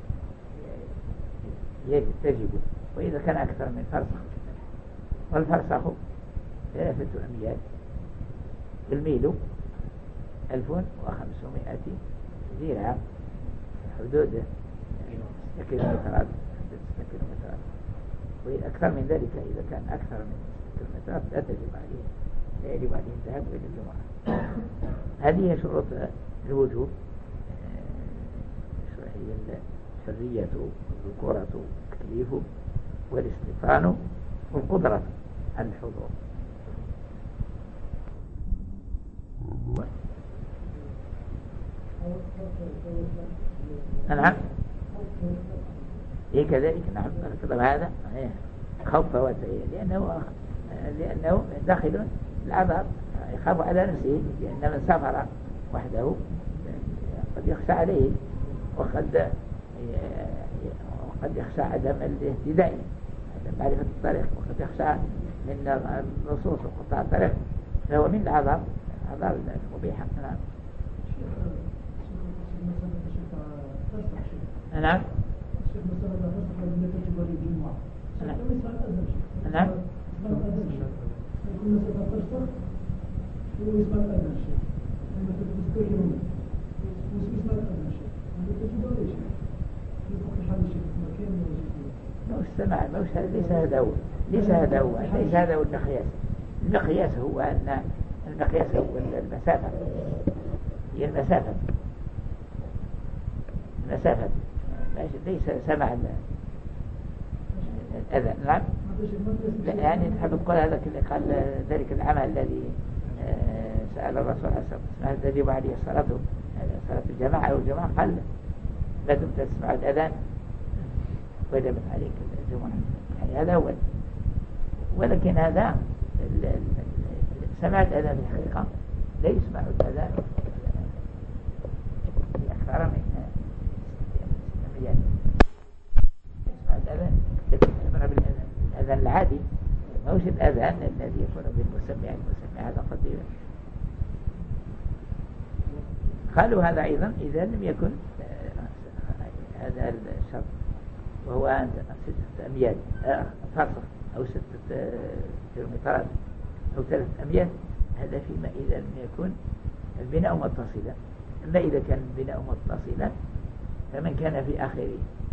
تجب، وإذا كان أكثر من فرسخ، والفرسخ ثلاثة أميال، الميل ألف وخمسمائة ذراع، حدود ستة كيلومترات، ستة كيلومترات. وإذا أكثر من ذلك إذا كان أكثر من ستة كيلومترات لا تجب عليه، لا يجب عليه الذهاب إلى الجمعة. هذه هي شروط الوجوب، هي الحرية والذكورة والتكليف والاستيطان والقدرة على الحضور. نعم إيه كذلك. نعم طب هذا خوف فوات، لأنه لأنه داخل العذاب، يخاف على نفسه، لأن من سافر وحده قد يخشى عليه، وقد وقد يخشى عدم الاهتداء، عدم معرفة الطريق، وقد يخشى من النصوص وقطاع الطريق، فهو من العذاب، عذاب المبيحة. نعم نعم نعم موش سمع موش ليس هذا هو ليس هذا هو ليس هذا هو المقياس. المقياس هو أن المقياس هو المسافة، هي المسافة المسافة ليس سمع الأذى. نعم يعني نحب تقول هذا اللي قال ذلك العمل الذي سأل الرسول عليه الصلاة والسلام هل تجب عليه الصلاة صلاة الجماعة والجماعة؟ قال لا دمت تسمع الأذان وجبت عليك الجمعة. يعني هذا أول. ولكن هذا سمع الأذان في الحقيقة لا يسمع الأذان أكثر من يعني يسمع الأذان يسمع بالأذان الأذان العادي، ما هوش الأذان الذي يكون بالمسمع. المسمع هذا قد قالوا هذا أيضا إذا لم يكن هذا الشرط، وهو ستة أميال فرسخ أو ستة كيلومترات أو ثلاثة أميال، هذا فيما إذا لم يكن البناء متصلا. أما إذا كان البناء متصلا فمن كان في آخر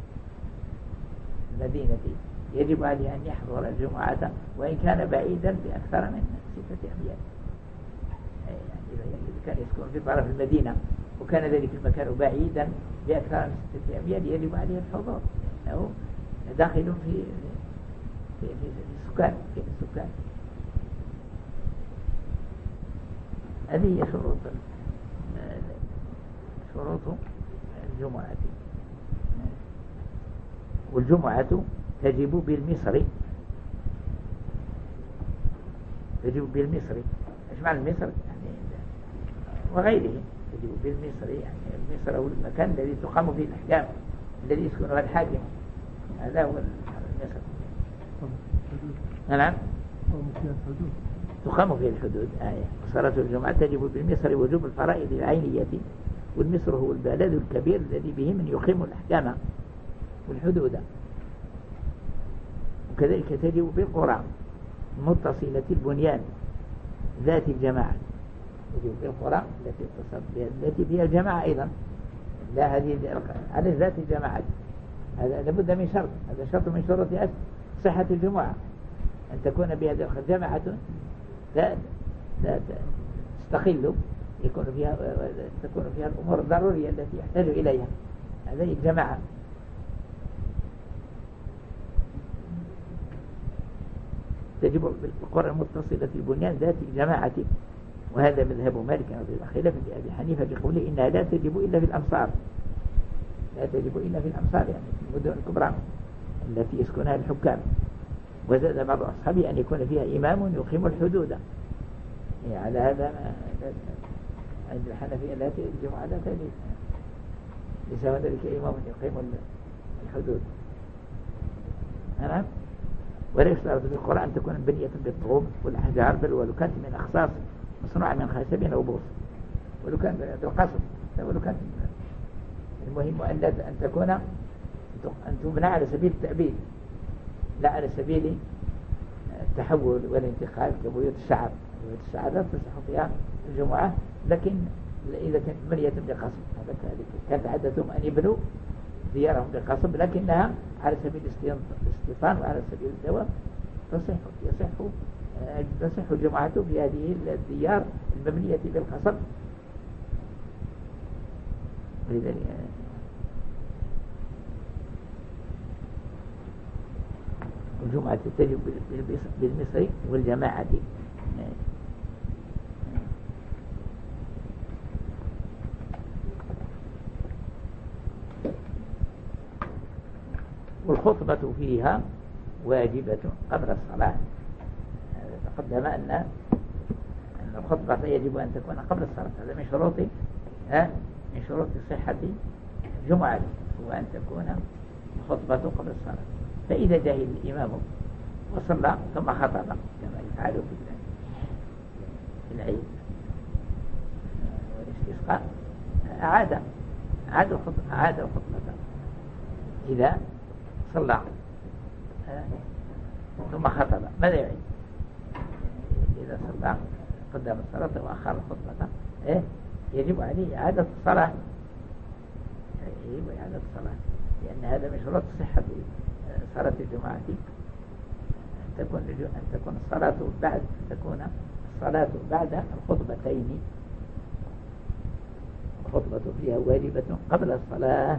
المدينة يجب عليه أن يحضر الجمعة وإن كان بعيدا بأكثر من ستة أميال. يعني إذا كان يسكن في طرف المدينة وكان ذلك المكان بعيدا بأكثر من ستة أميال يجب عليه الحضور، لأنه داخل في في في السكان في السكان. هذه هي شروط شروط الجمعة. والجمعة تجب بالمصري، تجب بالمصري. ايش معنى المصري؟ يعني وغيره تجب بالمصري، يعني المصر هو المكان الذي تقام فيه الأحكام الذي يسكنها الحاكم، هذا هو المصر. نعم تقام فيه الحدود. آية صلاة الجمعة تجب بالمصر وجوب الفرائض العينية، والمصر هو البلد الكبير الذي به من يقيم الأحكام والحدود. وكذلك تجب بالقرى متصلة البنيان ذات الجماعة، تجب بالقرى التي اتصلت بها التي فيها الجماعة أيضا، لا هذه على ذات الجماعة. هذا لابد من شرط، هذا شرط من شروط صحة الجمعة، أن تكون بهذه الجماعة لا لا تستقل، يكون فيها تكون فيها الأمور الضرورية التي يحتاج إليها، هذه الجماعة. تجب بالقرى المتصلة البنيان ذات الجماعة، وهذا مذهب مالك خلاف أبي حنيفة بقوله إنها لا تجب إلا في الأمصار، لا تجب إلا في الأمصار يعني في المدن الكبرى التي يسكنها الحكام. وزاد بعض أصحابه أن يكون فيها إمام يقيم الحدود، يعني على هذا عند الحنفية لا تجب على ذلك، ليس هنالك إمام يقيم الحدود. نعم. ولا يشترط في القرآن تكون بنية بالطوب والأحجار بل ولو كانت من أخصاص مصنوعة من خشب أو بوص ولو كان بالقصر ولو كانت. المهم أن تكون أن تبنى على سبيل التأبيد لا على سبيل التحول والانتقال كبيوت الشعب. بيوت الشعب لا تصح فيها الجمعة، لكن إذا كانت مبنية بقصب هذا كذلك. كانت عادتهم أن يبنوا ديارهم بقصب لكنها على سبيل الاستيطان وعلى سبيل الدوام تصح يصح تصح الجمعة في هذه الديار المبنية بالقصب. ولذلك الجمعة تجب بالمصري والجماعة. والخطبة فيها واجبة قبل الصلاة. تقدم أن أن الخطبة يجب أن تكون قبل الصلاة. هذا من شروط من شروط صحة الجمعة هو أن تكون الخطبة قبل الصلاة. فإذا جاء الإمام وصلى ثم خطب كما يفعل في العيد والاستسقاء أعاد أعاد الخطبة أعاد الخطبة إذا صلى ثم خطب ماذا يعيد؟ إذا صلى قدم الصلاة وأخر الخطبة إيه؟ يجب عليه إعادة الصلاة. يجب إعادة الصلاة لأن هذا من شروط صحة صلاة الجمعة أن تكون أن تكون الصلاة بعد تكون الصلاة بعد الخطبتين. الخطبة فيها واجبة قبل الصلاة.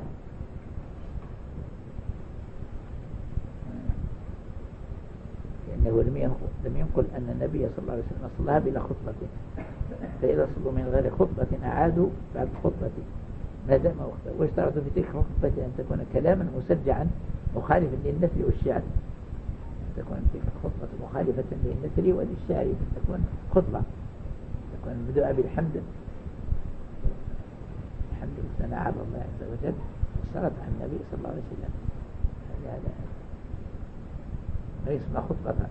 لأنه لم ينقل أن النبي صلى الله عليه وسلم صلى بلا خطبة، فإذا صلوا من غير خطبة أعادوا بعد الخطبة ما دام وقته. واشترطوا في تلك الخطبة أن تكون كلاما مسجعا مخالفا للنثر والشعر. تكون تلك الخطبة مخالفة للنثر وللشعر، تكون خطبة تكون مبدوءة بالحمد الحمد والثناء على الله عز وجل والصلاة على النبي صلى الله عليه وسلم. هذا ليس خطبة،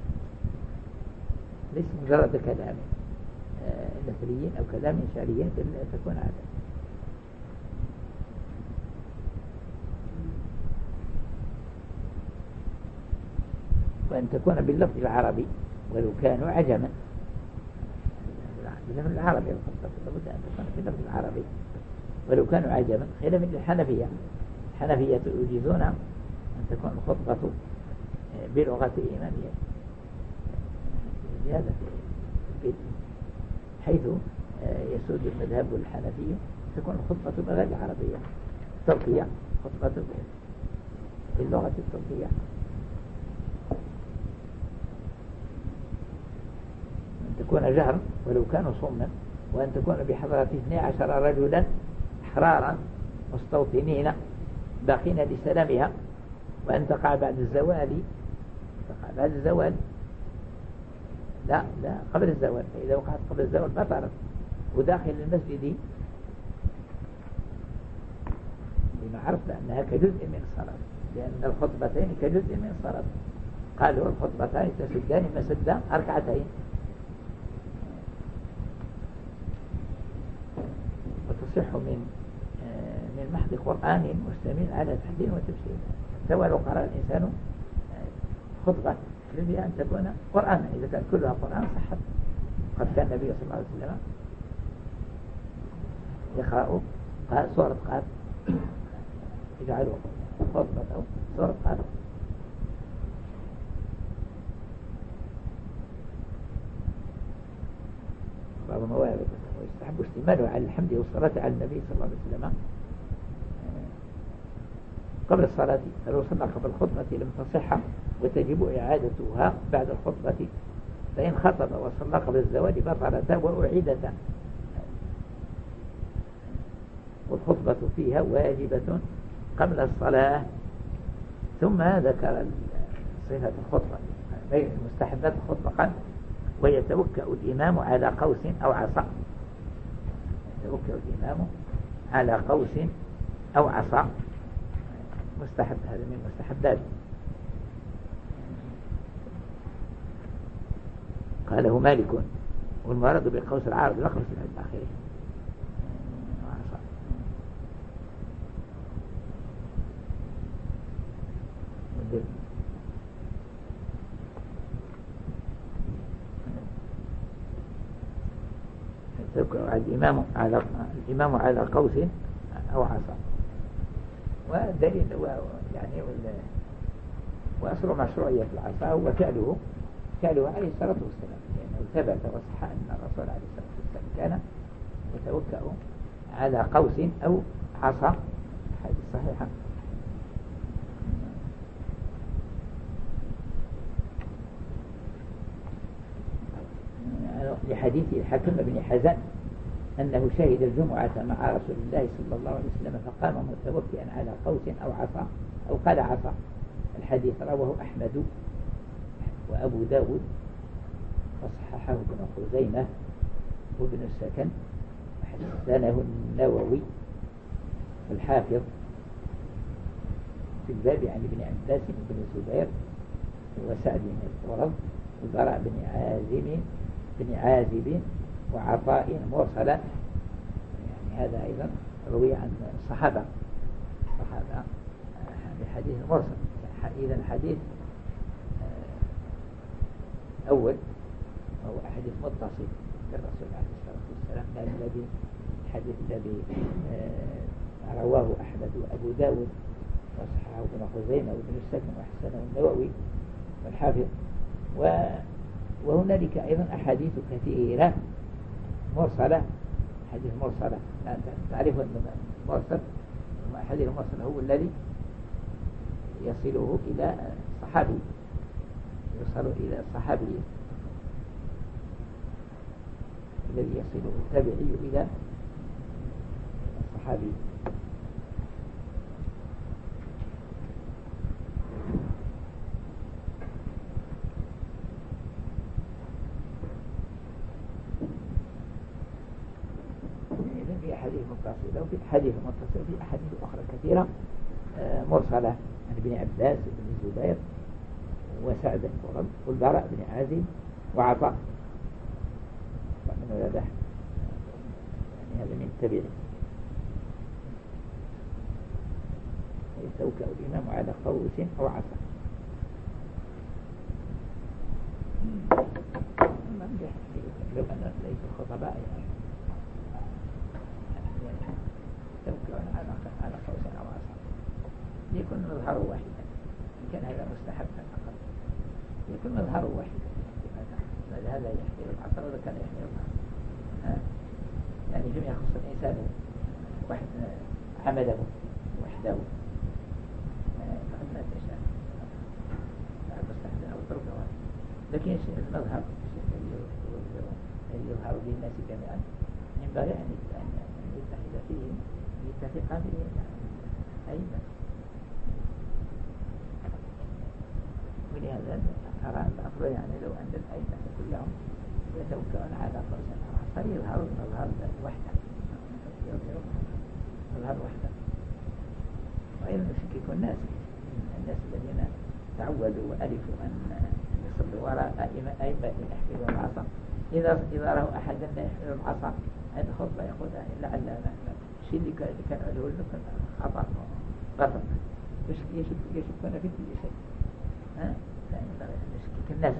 ليس مجرد كلام نثريين أو كلام شعريين بل تكون عادة. وأن تكون باللفظ العربي ولو كانوا عجما. باللفظ العربي الخطبة لابد أن تكون باللفظ العربي ولو كانوا عجما، خلافا للحنفية. الحنفية يجيزون أن تكون الخطبة بلغة الإمامية زيادة حيث يسود المذهب الحنفي تكون الخطبة بغير العربية التركية، خطبة باللغة التركية. أن تكون جهر ولو كانوا صما، وأن تكون بحضرة اثني عشر رجلا أحرارا مستوطنين باقين لسلامها، وأن تقع بعد الزوال تقع بعد الزوال لا لا قبل الزوال. فإذا وقعت قبل الزوال بطلت. وداخل المسجد لما عرفت أنها كجزء من الصلاة، لأن الخطبتين كجزء من الصلاة. قالوا الخطبتان تسدان مسدا ركعتين. وتصح من من محض قرآن مشتمل على تحديد وتفسير. سواء لو قرأ الإنسان خطبة الذي أن تكون قرآن، إذا كان كلها قرآن صحت. قد كان النبي صلى الله عليه وسلم يقرأ سورة قاف، يجعله خطبة سورة قاف. بعض المواعظ ويستحب اشتماله على الحمد والصلاة على النبي صلى الله عليه وسلم قبل الصلاة. فلو صلى قبل الخطبة لم تصح وتجب إعادتها بعد الخطبة. فإن خطب وصلى قبل الزواج بطلتا وأعيدتا. والخطبة فيها واجبة قبل الصلاة. ثم ذكر صفة الخطبة مستحبات الخطبة قال: ويتوكأ الإمام على قوس أو عصا. يتوكأ الإمام على قوس أو عصا. مستحب، هذا من مستحبات. قاله مالك والمراد بقوس العارض لا قوس الآخرين. الإمام على الإمام على قوس أو عصا. والدليل يعني وأصل مشروعية العصا هو فعله فعله عليه الصلاة والسلام، لأنه ثبت وصح أن الرسول عليه الصلاة والسلام كان يتوكأ على قوس أو عصا، حديث صحيحة. لحديث الحكم بن حزم أنه شهد الجمعة مع رسول الله صلى الله عليه وسلم فقام متوكئا على قوس أو عصا أو قال عصا. الحديث رواه أحمد وأبو داود وصححه ابن خزيمة وابن السكن وحسنه النووي والحافظ في الباب عن ابن عباس بن الزبير وسعد بن القرظ والبراء بن عازم بن عازب وعطاء مرسلا. يعني هذا أيضا روي عن الصحابة الصحابة بحديث مرسل. إذا الحديث أول هو حديث متصل بالرسول عليه الصلاة والسلام، الذي الحديث الذي رواه أحمد وأبو داود وصححه ابن خزيمة وابن السكن وحسنه النووي والحافظ. وهنالك أيضا أحاديث كثيرة مرسلة، حديث مرسلة تعرف أن المرسل حديث المرسل هو الذي يصله إلى الصحابي، يوصل إلى الصحابي الذي يصله التابعي إلى الصحابي. في حديث متصل وفي حديث متصل في أحاديث أخرى كثيرة مرسلة عن ابن عباس بن الزبير وسعد بن والبراء بن عازب وعطاء من هذا يعني هذا من التبعين. يتوكأ الإمام على قوس أو عصا. لو أن ليس الخطباء يعني يتوكأ على على قوس أو عصا يكون مظهره واحدا، إن كان هذا مستحبا فقط يكون مظهره واحدا. هذا يحمل العصا وذا كان يحمل العصا، يعني فيما يخص الإنسان واحد عمله وحده فقد ما تشاء بعد مستحبا أو تركه، لكن المظهر الذي يظهر للناس جميعا ينبغي أن يتحد فيه يتفق فيه أيضا. ولهذا أرى الأفضل يعني لو أن الأئمة كلهم يتوكلون على قوس أو عصا يظهر مظهر الوحدة مظهر الوحدة. وأيضا يشكك الناس الناس الذين تعودوا وألفوا أن يصلوا وراء أئمة أئمة يحملون العصا، إذا إذا رأوا أحدا لا يحمل العصا عند خطبة يقول لعل الشيء اللي كان له لكم خطأ غلط، يشكون في كل شيء. ها يعني يشكك الناس،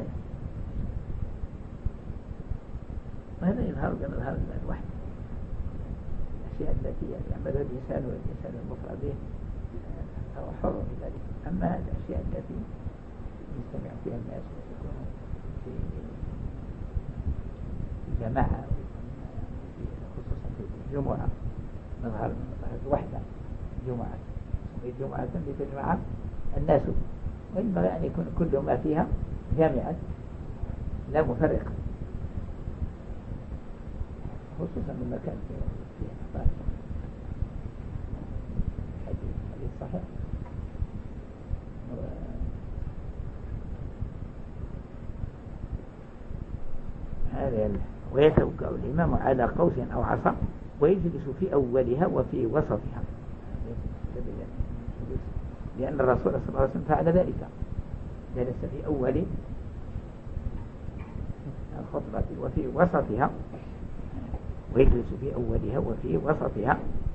وهذا يظهر بمظهر الوحدة. الأشياء التي يعملها الإنسان والإنسان المفرد به فهو حر في ذلك. أما الأشياء التي يجتمع فيها الناس ويكونوا في جماعة خصوصا في الجمعة مظهر الوحدة، جمعة جمعة لتجمع الناس، وينبغي أن يكون كل ما فيها جامعا لا مفرقا، خصوصا لما كان فيها أخطاء. حديث حديث صحيح هذا. ويتوكأ الإمام على قوس أو عصا ويجلس في أولها وفي وسطها لأن الرسول صلى الله عليه وسلم فعل ذلك، جلس في أول الخطبة وفي وسطها، ويجلس في أولها وفي وسطها،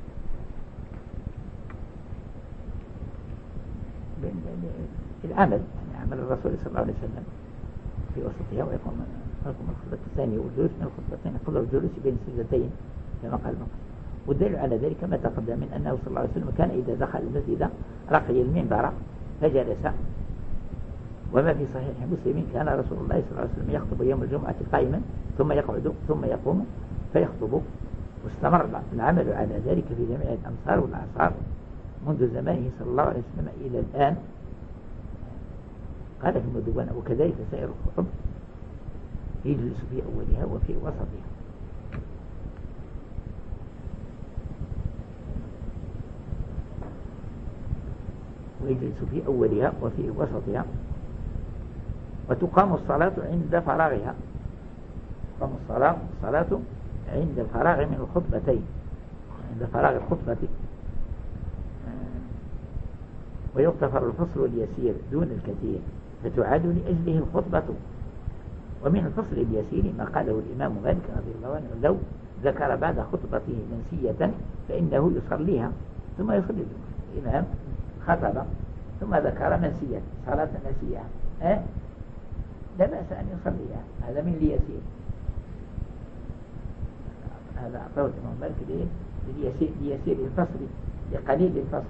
العمل يعني عمل الرسول صلى الله عليه وسلم في وسطها، ويقوم يقوم الخطبة الثانية والجلوس من الخطبتين قبل الجلوس بين السجدتين كما قال المقصد. والدليل على ذلك ما تقدم من أنه صلى الله عليه وسلم كان إذا دخل المسجد رقي المنبر فجلس. وما في صحيح مسلم كان رسول الله صلى الله عليه وسلم يخطب يوم الجمعة قائما ثم يقعد ثم يقوم فيخطب، واستمر العمل على ذلك في جميع الأمصار والأعصار منذ زمانه صلى الله عليه وسلم إلى الآن. قال في المدونة وكذلك سائر الخطب يجلس في أولها وفي وسطها. ويجلس في أولها وفي وسطها. وتقام الصلاة عند فراغها، تقام الصلاة الصلاة عند الفراغ من الخطبتين، عند فراغ الخطبة، ويغتفر الفصل اليسير دون الكثير فتعاد لأجله الخطبة. ومن الفصل اليسير ما قاله الإمام مالك رضي الله عنه لو ذكر بعد خطبته منسية فإنه يصليها ثم يصلي الجمعة. الإمام خطب ثم ذكر منسية صلاة نسيها أه؟ لا بأس أن يصليها، هذا من اليسير، هذا أعطاه الإمام مالك ليسير, ليسير الفصل لقليل الفصل.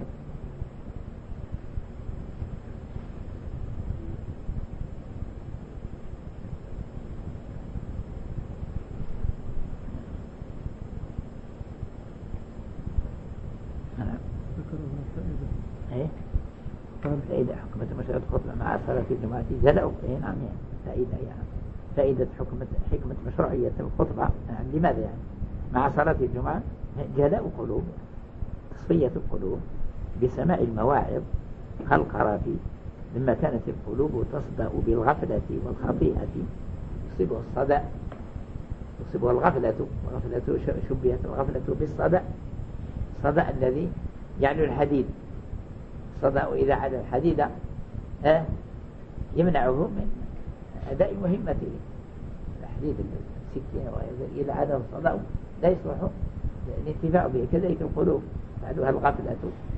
ايه فائدة حكمة مشاهدة الخطبة مع صلاة الجمعة جلأوا. ايه نعم يعني فائدة يعني فائدة حكمة حكمة مشروعية الخطبة يعني لماذا يعني مع صلاة الجمعة جلاء قلوب، تصفية القلوب بسماع المواعظ خلق رافي، لما كانت القلوب تصدأ بالغفلة والخطيئة يصيبها الصدأ، يصيبها الغفلة، والغفلة شبهت الغفلة بالصدأ، الصدأ الذي يعني الحديد، الصدأ إذا عدا الحديد أه يمنعه من أداء مهمته، الحديد السكين إذا عدا الصدأ لا يصلح الانتفاع به. كذلك القلوب بعدها الغفلة،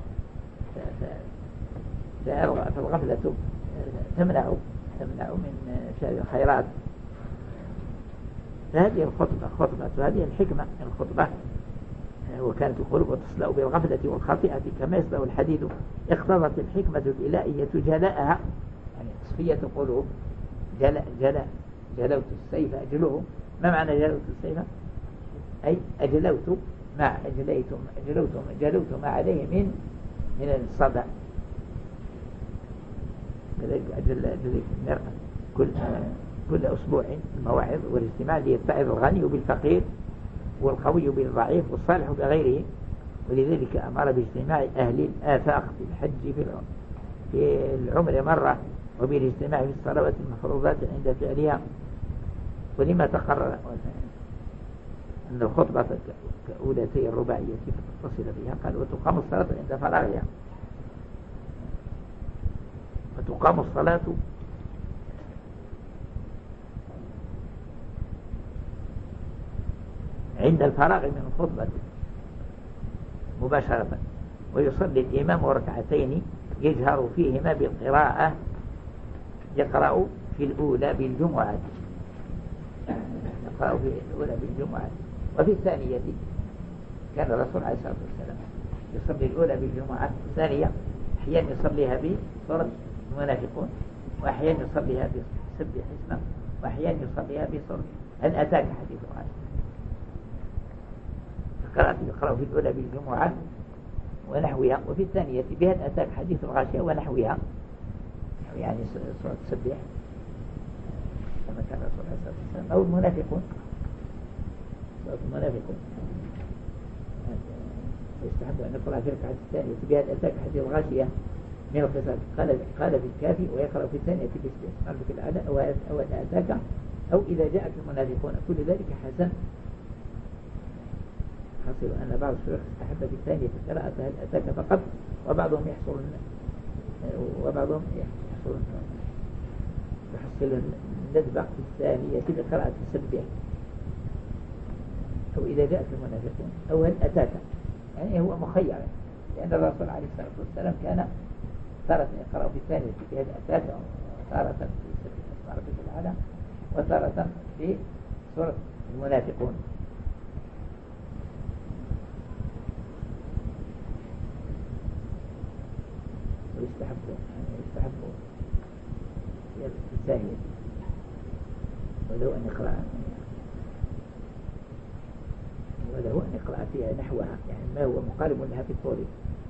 فالغفلة تمنع تمنع من فعل الخيرات. فهذه الخطبة خطبة هذه الحكمة من الخطبة. وكانت القلوب تصدأ بالغفلة والخطيئة كما يصدأ الحديد، اقتضت الحكمة الإلهية جلاءها يعني تصفية القلوب. جلاء جلاء جلوت السيف أجلوه. ما معنى جلوت السيف؟ أي أجلوت ما أجليتم أجلوتم جلوت ما عليه من من الصدع. كذلك أجل أجل كل كل أسبوع المواعظ والاجتماع ليتعظ الغني بالفقير والقوي بالضعيف والصالح بغيره. ولذلك أمر باجتماع أهل الآفاق في الحج في العمر مرة، وبالاجتماع في الصلوات المفروضات عند فعلها. ولما تقرر أن الخطبة كأولتي الرباعية تصل بها قال وتقام الصلاة عند فراغها. وتقام الصلاة عند الفراغ من الخطبة مباشرة، ويصلي الإمام ركعتين يجهر فيهما بالقراءة، يقرأ في الأولى بالجمعة، يقرأ في الأولى بالجمعة. وفي الثانية كان الرسول عليه الصلاة والسلام يصلي الأولى بالجمعة، الثانية أحيانا يصليها بسورة المنافقون، وأحيانا يصليها بسبح اسمه، وأحيانا يصليها بسورة هل أتاك حديث الغاشية. قرأت يقرأ في الأولى بالجمعة ونحوها، وفي الثانية بهل أتاك حديث الغاشية ونحوها، يعني سورة سبح كما كان الرسول عليه الصلاة والسلام، أو المنافقون سورة المنافقون يستحب أن يقرأ في الركعة الثانية بهل أتاك حديث الغاشية من القصص. قال قال في الكافي ويقرأ في الثانية باسم ربك الأعلى أو أتاك أو إذا جاءك المنافقون. كل ذلك حسن. حصل أن بعض الشيوخ استحب في الثانية قراءة هل أتاك فقط، وبعضهم يحصل وبعضهم يحصلون يحصل الندبة في الثانية بقراءة السبح، أو إذا جاءت المنافقون أو هل أتاك، يعني هو مخير، لأن الرسول عليه الصلاة والسلام كان تارة يقرأ في الثانية في هل أتاك، وتارة في سبح اسم ربك الأعلى، وتارة في سورة المنافقون. ويستحب يعني يستحب في الثانية ولو أن يقرأ ولو أن يقرأ فيها نحوها، يعني ما هو مقارب لها في الطول،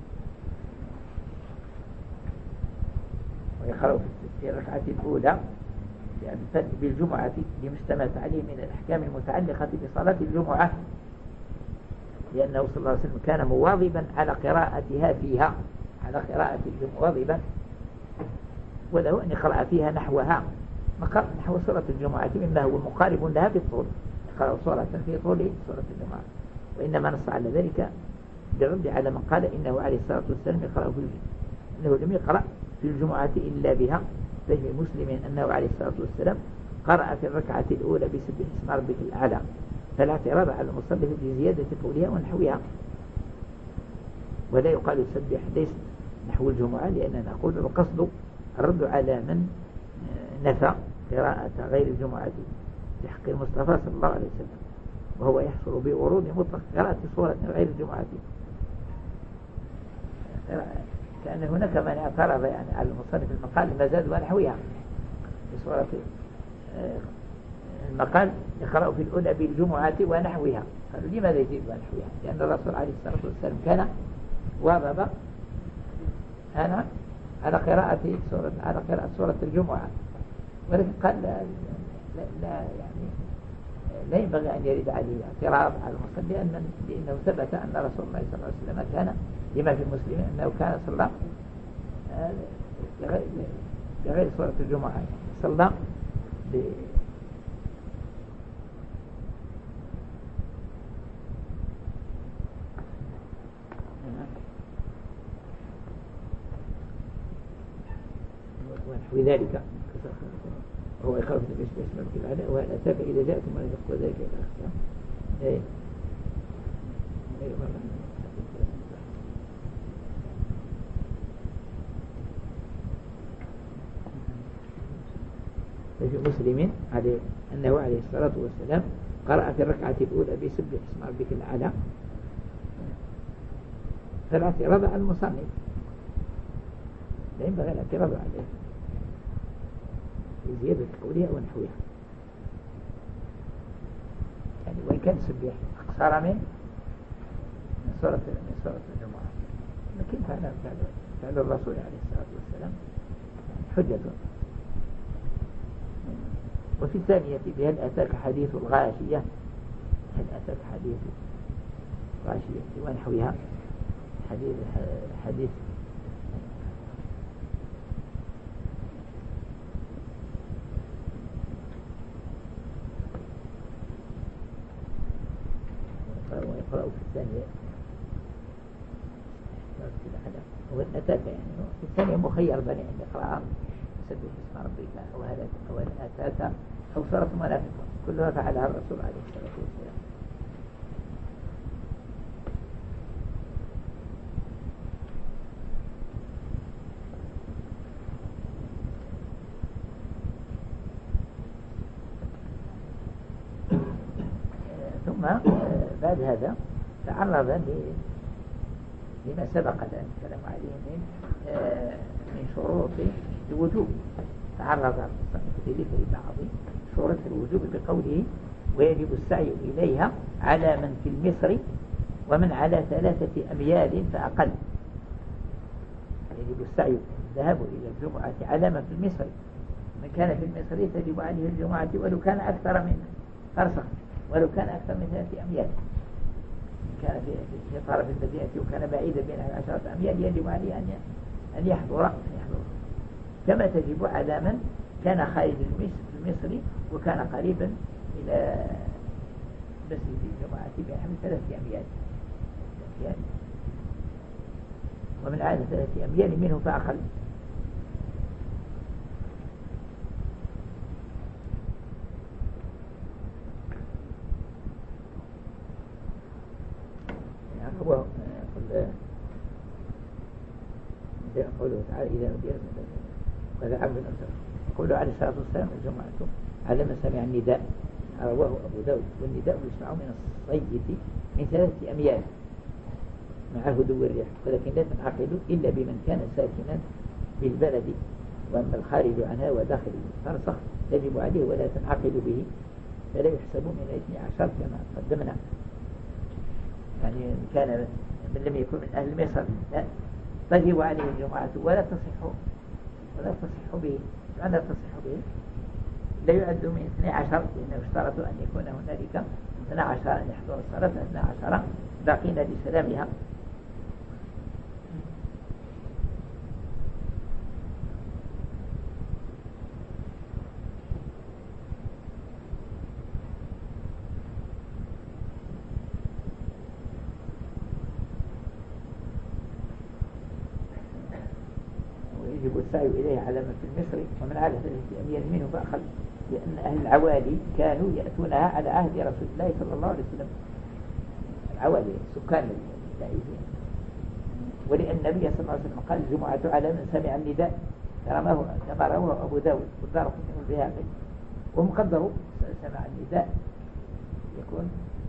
ويقرأ في الركعة الأولى يعني بالجمعة لما اشتملت عليه من الأحكام المتعلقة بصلاة الجمعة، لأنه صلى الله عليه وسلم كان مواظبا على قراءتها فيها، على قراءة مواظبا، وله أن يقرأ فيها نحوها نحو سورة الجمعة مما هو مقارب لها في الطول، يقرأ سورة في طول سورة الجمعة. وإنما نص على ذلك بالرد على من قال إنه عليه الصلاة والسلام يقرأ في إنه لم يقرأ في الجمعة إلا بها، فهي مسلم أنه عليه الصلاة والسلام قرأ في الركعة الأولى بسبح اسم ربك الأعلى، فلا اعتراض على المصلي في زيادة قولها ونحوها. ولا يقال سبح ليس نحو الجمعة، لأننا نقول القصد الرد على من نفى قراءة غير الجمعة في حق المصطفى صلى الله عليه وسلم، وهو يحصل بورود مطلق قراءة صورة غير الجمعة، كأن هناك من اعترض يعني على المصنف المقال المزاد ونحوها في صورة المقال يقرأ في الأولى بالجمعة ونحوها، قالوا لماذا يزيد ونحوها؟ لأن الرسول عليه الصلاة والسلام كان واظب أنا على قراءة سورة على قراءة سورة الجمعة، ولكن قال لا, لا, لا يعني لا ينبغي أن يرد عليه اعتراض على المصلي، لأن لأنه ثبت أن رسول الله صلى الله عليه وسلم كان لما في المسلمين أنه كان صلى بغير سورة الجمعة، صلى ب ونحو ذلك، وهو يقرأ في الاسم اسم العلاء وهل أتاك إذا جاءت المنافق وذلك إلى آخره. إيه في مسلم عليه أنه عليه الصلاة والسلام قرأ في الركعة الأولى بسبح اسم ربك الأعلى، فلا اعتراض على المصنف، لا ينبغي الاعتراض عليه زيادة قولها ونحوها، يعني وإن كان سبح أقصر من سورة من سورة الجمعة، لكن فعل فعل الرسول عليه الصلاة والسلام حجة. وفي الثانية بهل أتاك حديث الغاشية، هل أتاك حديث الغاشية ونحوها، حديث حديث ويقرأ في الثانية هو أتاك، يعني في الثانية مخير بني أن يقرأ سبح اسم ربك أو هل أو هل أتاك أو سورة المنافقون، كلها فعلها الرسول عليه الصلاة والسلام. ثم بعد هذا تعرض لما سبق الكلام عليه من من شروط الوجوب، تعرض في ذكر بعض شروط الوجوب بقوله ويجب السعي إليها على من في المصر ومن على ثلاثة أميال فأقل. يجب السعي الذهاب إلى الجمعة على من في المصر، من كان في المصر تجب عليه الجمعة ولو كان أكثر من فرسخ، ولو كان أكثر من ثلاثة أميال، كان في طرف المدينة وكان بعيدا بين عشرة أميال يجب عليه أن أن يحضر أن يحضر كما تجب على من كان خارج المصر وكان قريبا إلى مسجد الجماعة بنحو ثلاثة أميال، ومن عاد ثلاثة أميال منه فأقل قوله تعالى إذا نودي وهذا عبد الأمثل. قوله عليه الصلاة والسلام الجمعة على من سمع النداء رواه أبو داود. والنداء يسمع من الصيت من ثلاثة أميال مع هدوء الريح، ولكن لا تنعقد إلا بمن كان ساكنا بالبلد، وأما الخارج عنها وداخل فرسخ تجب عليه ولا تنعقد به، فلا يحسب من الاثني عشر كما قدمنا. يعني إن كان من لم يكن من أهل مصر لا تجب عليه الجمعة ولا تصح ولا تصح به. ماذا تصح به؟ لا يعد من اثني عشر، لأنه اشترط أن يكون هنالك اثني عشر أن يحضر الصلاة اثني عشر باقين لسلامها. ويجب السعي إليه على من في المصري، ومن عادة الأمير منه فأخذ، لأن أهل العوالي كانوا يأتونها على عهد رسول الله صلى الله عليه وسلم، العوالي سكان الدائرين. ولأن النبي صلى الله عليه وسلم قال الجمعة على من سمع النداء كما رواه أبو داود والدارقطني والبيهقي. ومقدر سمع النداء يكون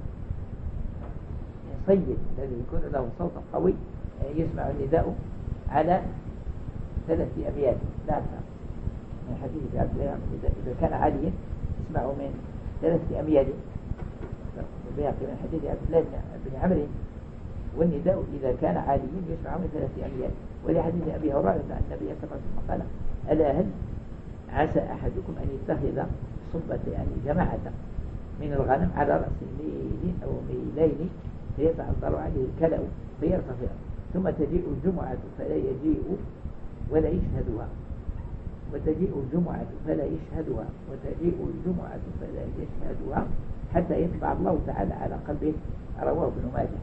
صيد الذي يكون له صوت قوي يسمع النداء على ثلاثة أميال لا أكثر. من حديث عبد الله إذا كان عاليا يسمع من ثلاثة أميال، البيهقي من حديث عبد الله بن عمرو والنداء إذا كان عاليا يسمع من ثلاثة أميال. ولحديث أبي هريرة أن النبي صلى الله عليه وسلم قال ألا هل عسى أحدكم أن يتخذ صبة يعني جماعة من الغنم على رأس ميل أو ميلين فيتعذر عليه الكلأ فيرتفع، ثم تجيء الجمعة فلا يجيء ولا يشهدها، وتجيء الجمعة فلا يشهدها، وتجيء الجمعة فلا يشهدها حتى يطبع الله تعالى على قلبه. رواه ابن ماجه.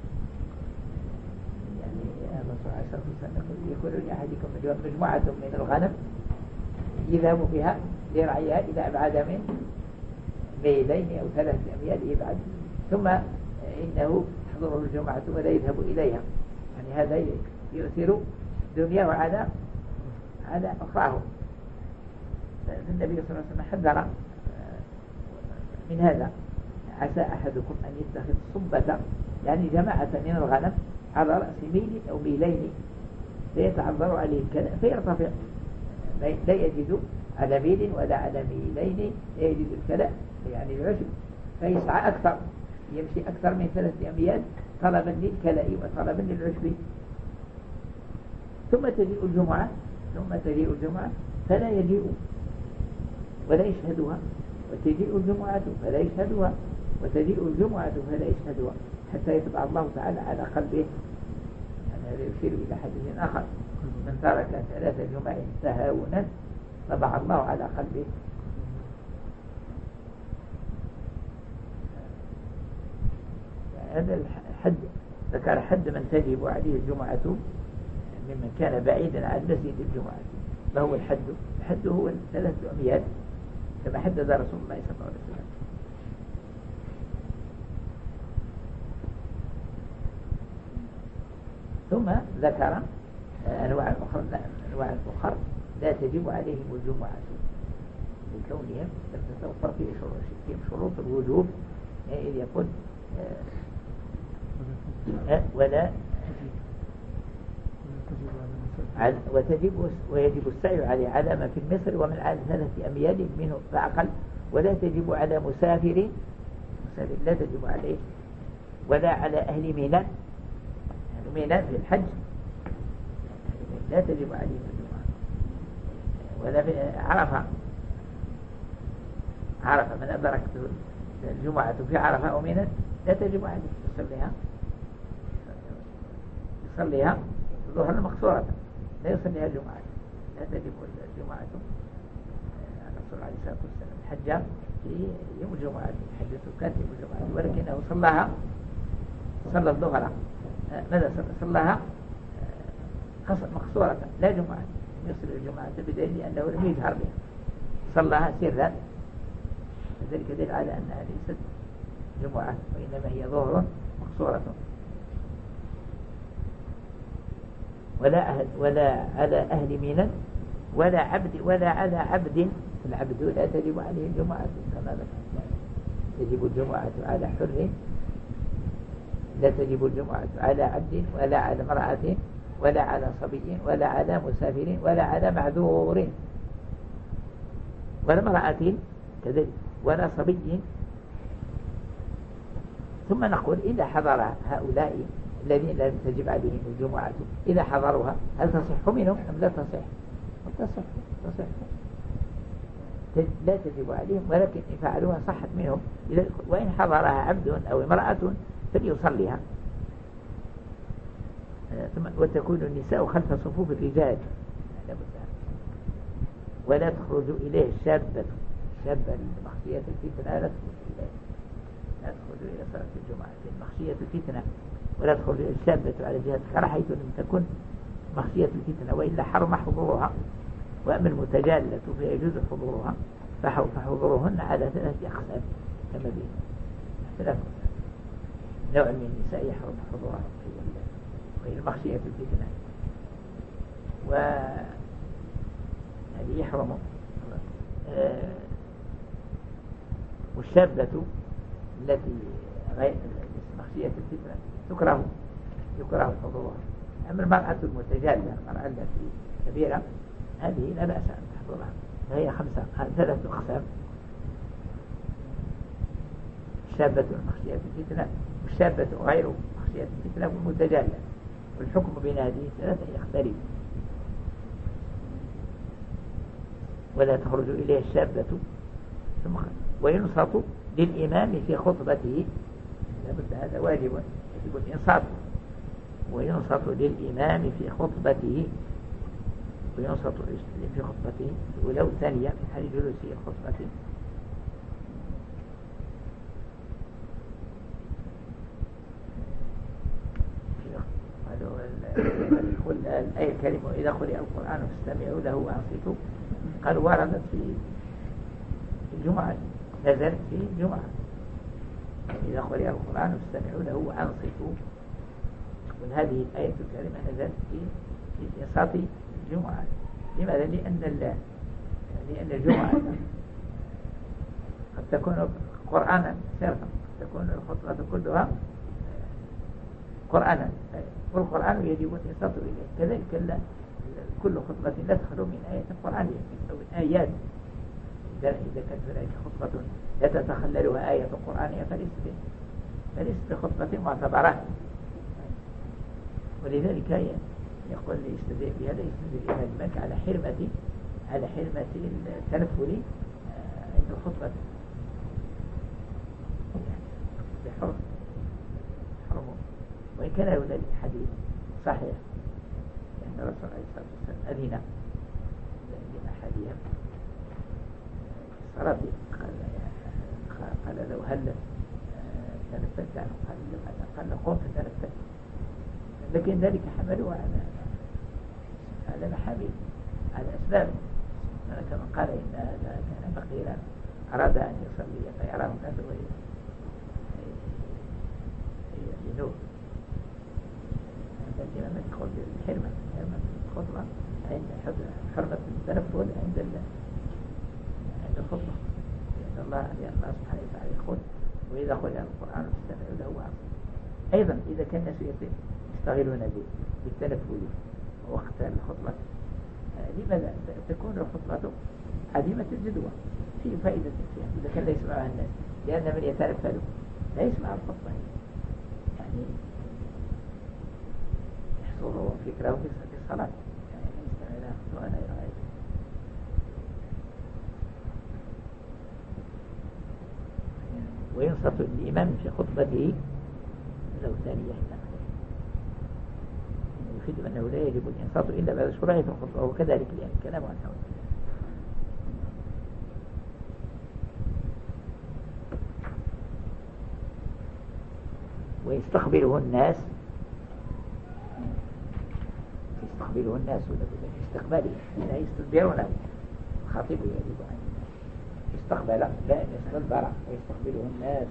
يعني الرسول عليه الصلاة والسلام يقول لأحدكم مجموعة من الغنم يذهب بها لرعيها إلى أبعد من ميلين أو ثلاثة أميال يبعد، ثم إنه تحضره الجمعة ولا يذهب إليها. يعني هذا يؤثر دنياه على على أخراه. فالنبي صلى الله عليه وسلم حذر من هذا. عسى أحدكم أن يتخذ صبة يعني جماعة من الغنم على رأس ميل أو ميلين فيتعذر عليه الكلام فيرتفع، لا يجد على ميل ولا على ميلين، لا يجد الكلام يعني العشب، فيسعى أكثر، يمشي أكثر من ثلاثة أميال طلبا للكلاء وطلبا للعشب. ثم تجيء الجمعة ثم تجيء الجمعة فلا يجيء ولا يشهدها، وتجيء الجمعة فلا يشهدها، وتجيء الجمعة فلا يشهدها حتى يطبع الله تعالى على قلبه. يعني هذا يشير إلى حديث آخر من ترك ثلاث جمع تهاونا طبع الله على قلبه. هذا الحد ذكر حد من تجب عليه الجمعة ممن كان بعيدا عن مسجد الجمعة. ما هو الحد؟ الحد هو ثلاثة أميال كما حدد رسول الله صلى الله عليه وسلم. ثم ذكر أنواع أخرى أنواع أخرى لا تجب عليهم الجمعة لكونهم لم تتوفر فيهم شروط الوجوب، إذ يقول ولا وتجب ويجب السعي عليه على ما في مصر ومن على ثلاثة أميال منه فأقل، ولا تجب على مسافر مسافر لا تجب عليه ولا على أهل ميناء، أهل ميناء في الحج لا تجب عليه الجمعة، ولا في عرفة عرفة من أدرك الجمعة في عرفة أو ميناء لا تجب عليه يصليها يصليها ظهرا مقصورة لا يصليها الجمعة، لا تجب الجمعة. الرسول عليه الصلاة والسلام حج في يوم الجمعة، حجته كانت يوم الجمعة ولكنه صلاها صلى الظهر ماذا صلاها مقصورة لا جمعة، يصل الجمعة بدليل أنه لم يجهر بها، صلاها سرا، ذلك دليل على أنها ليست جمعة وإنما هي ظهر مقصورة. ولا أهل ولا على أهل منى ولا عبد ولا على عبد. العبد لا تجب عليه الجمعة كما ذكرت. تجب الجمعة على حر، لا تجب الجمعة على عبد ولا على امرأة ولا على صبي ولا على مسافر ولا على معذور ولا امرأة كذلك ولا صبي. ثم نقول إذا حضر هؤلاء الذين لم تجب عليهم الجمعة إذا حضروها هل تصح منهم أم لا تصح؟ تصح تصح لا تجب عليهم، ولكن إن فعلوها صحت منهم. وإن حضرها عبد أو امرأة فليصليها. ثم وتكون النساء خلف صفوف الرجال ولا تخرج إليه الشابة الشابة المخشية الفتنة لا تخرج إليه لا تخرج إلى صلاة الجمعة مخشية الفتنة ولا تخرج الشابة على جهة الكراهة حيث لم تكن مخشية الفتنة، وإلا حرم حضورها. وأما المتجالة فيجوز حضورها فحضورهن على ثلاثة أقسام كما بين ثلاث أقسام. نوع من النساء يحرم حضورها وهي المخشية الفتنة، وهذه يحرم. آه والشابة التي غير مخشية الفتنة تكره يكره حضورها. أما المرأة المتجالة المرأة التي كبيرة هذه لا بأس أن تحضرها. فهي خمسة ثلاثة أقسام: الشابة المخشية الفتنة والشابة غير مخشية الفتنة والمتجالة. والحكم بين هذه الثلاثة يختلف. ولا تخرج إليه الشابة ثم وينصت للإمام في خطبته. لابد هذا واجب يجب الإنصات. وينصت للإمام في خطبته وينصت في خطبته ولو ثانية في حال جلوسه الخطبة. الآية الكريمة إذا قرئ القرآن فاستمعوا له وأنصتوا قالوا وردت في الجمعة نزلت في الجمعة. إذا قرئ القرآن فاستمعوا له وأنصتوا. وهذه الآية الكريمة نزلت في في إنصات الجمعة. لماذا؟ لأن الله لأن الجمعة قد تكون قرآنا صرفا، قد تكون الخطبة كلها قرآنا، والقرآن يجب الإنصات إليه. كذلك كل خطبة لا تخلو من آية قرآنية أو من آيات. إذا كانت هناك خطبة لا تتخللها آية قرآنية فليست فليست بخطبة معتبرة. ولذلك يقول يستدل بهذا يستدل الإمام مالك على حرمة على حرمة التنفل عند الخطبة بحرم حرمه. وإن كان هناك حديث صحيح لأن الرسول عليه الصلاة والسلام أذن لأحدهم في الصلاة قال قال لو هل تنفلت عنه قال قال قم فتنفلت. لكن ذلك حملوه على على محامل على أسباب. كما قال إن هذا كان فقيرا أراد أن يصلي فيراه الناس ويجنوه. هذا الإمام يقول بالحرمة حرمة الخطبة عند حرمة التنفل عند عند الخطبة. لأن الله لأن الله سبحانه وتعالى يقول وإذا قرئ القرآن فاستمعوا له وأنصتوا. أيضا إذا كان الناس يشتغلون بالتنفل وقت الخطبة لماذا تكون الخطبة عديمة الجدوى؟ في فائدة فيها إذا كان لا يسمعها الناس، لأن من يتنفل لا يسمع الخطبة يعني يحصل فكره في الصلاة يعني يستمع لها وأنا يرى. وينصت الإمام في خطبته لو ثانية يفيد أنه لا يجب الإنصات إلا بعد شروعه في الخطبة. وكذلك يعني كلام عن حول ويستقبله الناس يستقبله الناس ولا في استقباله لا يستدبرونه. الخطيب يجب أن يستقبل لا أن يستدبر ويستقبله الناس.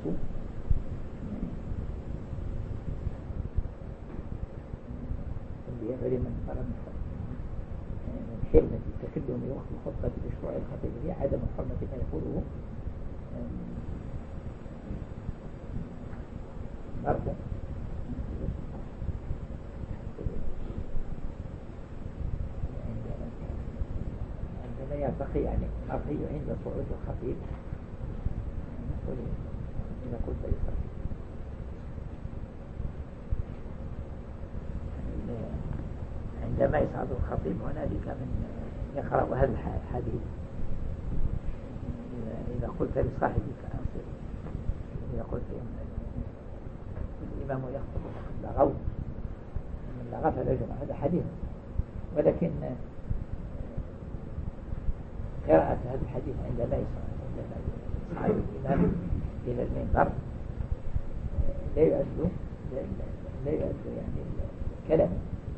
علم من من حرمة التكلم وقت الخطبة بشروع الخطيب هي عدم حرمة ما يقوله مرضى عندما يرتقي يعني مرضي عند صعود الخطيب نقول إذا قلت يصرف عندما يصعد الخطيب هنالك من يقرأ هذا الحديث إذا قلت لصاحبك أنصر إذا قلت الإمام يخطب لغو من لغة فلا يجمع هذا حديث ولكن قراءة هذا الحديث عندما يصعد الإمام إلى المنبر لا يعد لا يعد يعني كلام.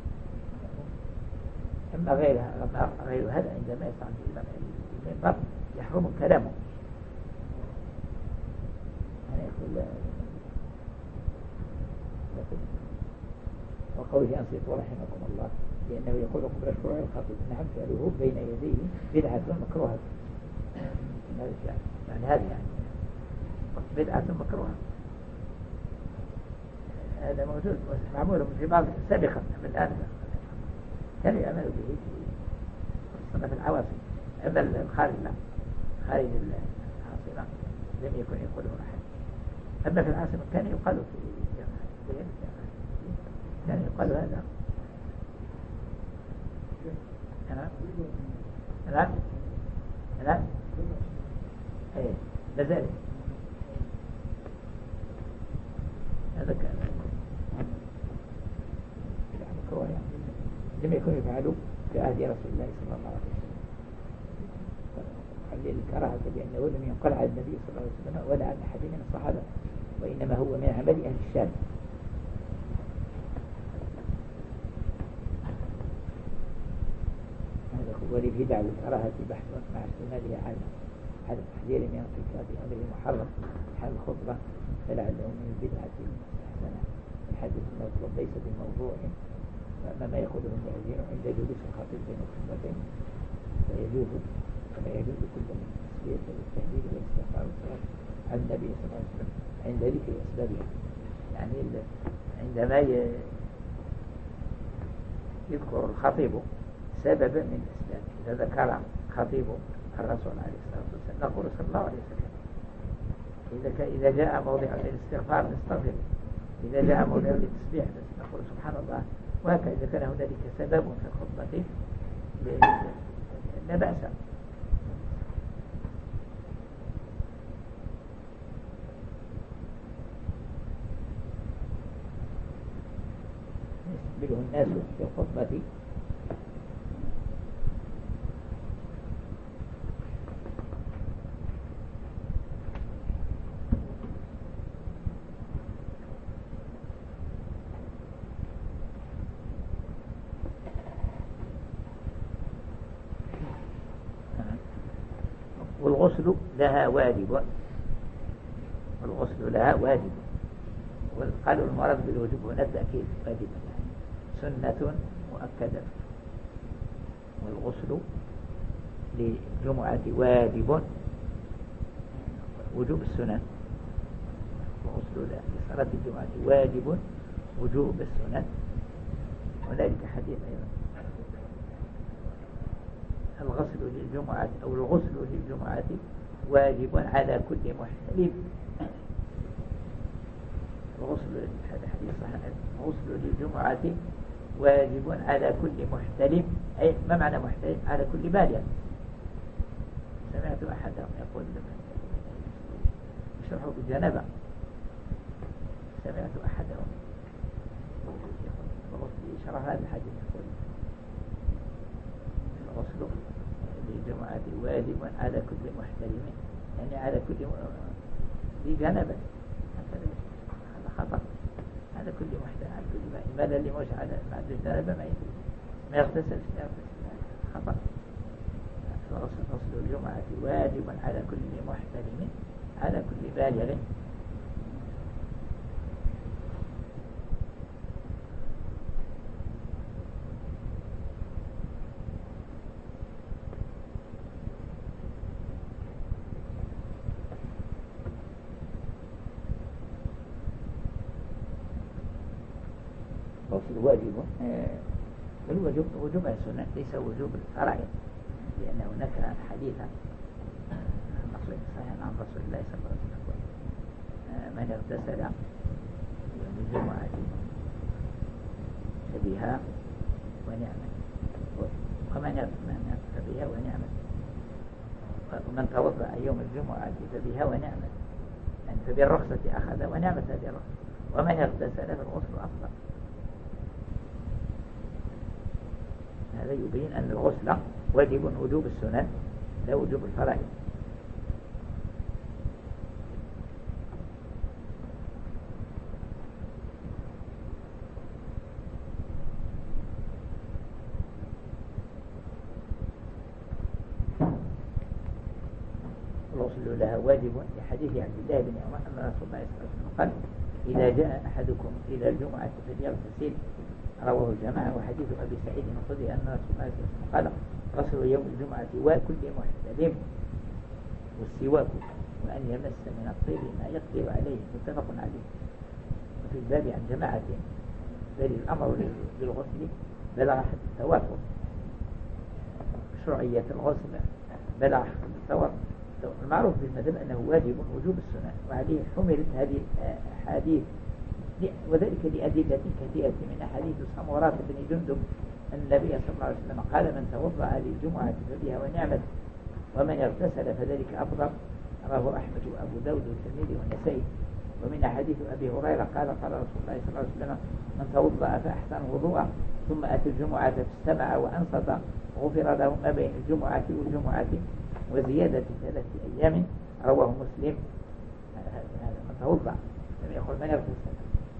أما غيرها أما غير هذا عندما يصعد الإمام إلى المنبر يحرم كلامه يعني يقول وقوله أنصتوا رحمكم الله لأنه يقول قبل شروع الخطيب نعم فعله بين يديه بدعة مكروهة يعني هذا يعني بدعة مكروهة هذا موجود معمول في بعض سابقا من الآن كانوا يعملوا به في في العواصم أما الخارج لا خارج العاصمة لم يكن يقوله أحد أما في العاصمة كان يقال في كان يقال هذا أنا أنا أنا إيه لذلك هذا كان مكروه يعني لم يكن يفعلوا في عهد رسول الله صلى الله عليه وسلم خلي الكراهة لأنه لم ينقل عن النبي صلى الله عليه وسلم ولا عن أحد من الصحابة وإنما هو من عمل أهل الشام. هذا هو للبدع والكراهة بحث مع اشتمالها على على تحذير من ارتكاب أمر محرم حال الخطبة فلعله من البدعة المستحسنة. الحديث المطلوب ليس بموضوع وأما ما يقوله المؤذن عند جلوس الخطيب بين الخطبتين فيجوز كما يجوز كل من التسبيح والتهليل والاستغفار والصلاة على النبي صلى الله عليه وسلم عند ذكر أسبابها يعني عندما يذكر الخطيب سببا من الأسباب إذا ذكر خطيب الرسول عليه الصلاة والسلام نقول صلى الله عليه وسلم إذا إذا جاء موضع الاستغفار نستغفر إذا جاء موضع التسبيح نقول سبحان الله وهكذا إذا كان هنالك سبب في الخطبة لا بأس. يستقبله الناس في الخطبة والغسل لها واجب والغسل لها واجب قالوا المراد بالوجوب هنا التأكيد واجب سنة مؤكدة والغسل للجمعة واجب وجوب السنن الغسل لصلاة الجمعة واجب وجوب السنن وذلك حديث أيضا الغسل للجمعة أو الغسل للجمعة واجب على كل محتلم الغسل هذا حديث صحيح الغسل للجمعة واجب على كل محتلم أي ما معنى محتلم على كل بالغ سمعت أحدهم يقول يشرحوا بالجنابة سمعت أحدهم الغسل شرح هذا الحديث يقول الغسل للجمعة واجب على كل محتلم يعني على كل ذي جنابة هذا خطأ على كل محتلم على كل ما لماذا اللي مش على بعد الجنابة ما ما يغتسل خطأ غسل الجمعة واجب على كل محتلم على كل بالغ الغسل واجب، الوجوب وجوب السنة ليس وجوب الفرائض، لأن هناك حديثا صحيح عن رسول الله صلى الله عليه وسلم من اغتسل يوم الجمعة فبها ونعمت، ومن فبها ونعمت، ومن توضأ يوم الجمعة فبها ونعمت، يعني فبالرخصة أخذ ونعمت بالرخصة، ومن اغتسل فالغسل أفضل. هذا يبين أن الغسل واجب وجوب السنن لا وجوب الفرائض. الغسل لها واجب لحديث عبد الله بن عمر أن رسول الله صلى الله عليه وسلم قال إذا جاء أحدكم إلى الجمعة فليغتسل، رواه الجماعة. وحديث أبي سعيد الخدري أن رسول الله صلى الله عليه وسلم قال غسل يوم الجمعة وكل محتلم والسواك وأن يمس من الطيب ما يقدر عليه، متفق عليه. وفي الباب عن جماعة بل الأمر بالغسل بلغ حد التواتر، شرعية الغسل بلغ حد التواتر. المعروف بالمذهب أنه واجب وجوب السنة، وعليه حملت هذه الأحاديث، وذلك لأدلة كثيرة من أحاديث سمرات بن جندب أن النبي صلى الله عليه وسلم قال من توضأ للجمعة فبها ونعمت، ومن اغتسل فذلك أفضل، رواه أحمد وأبو داود والترمذي والنسائي. ومن أحاديث أبي هريرة قال قال رسول الله صلى الله عليه وسلم من توضأ فأحسن وضوءه ثم أتى الجمعة فاستمع وأنصت غفر له ما بين الجمعة والجمعة وزيادة ثلاث أيام، رواه مسلم. هذا من توضأ لم يقل من اغتسل.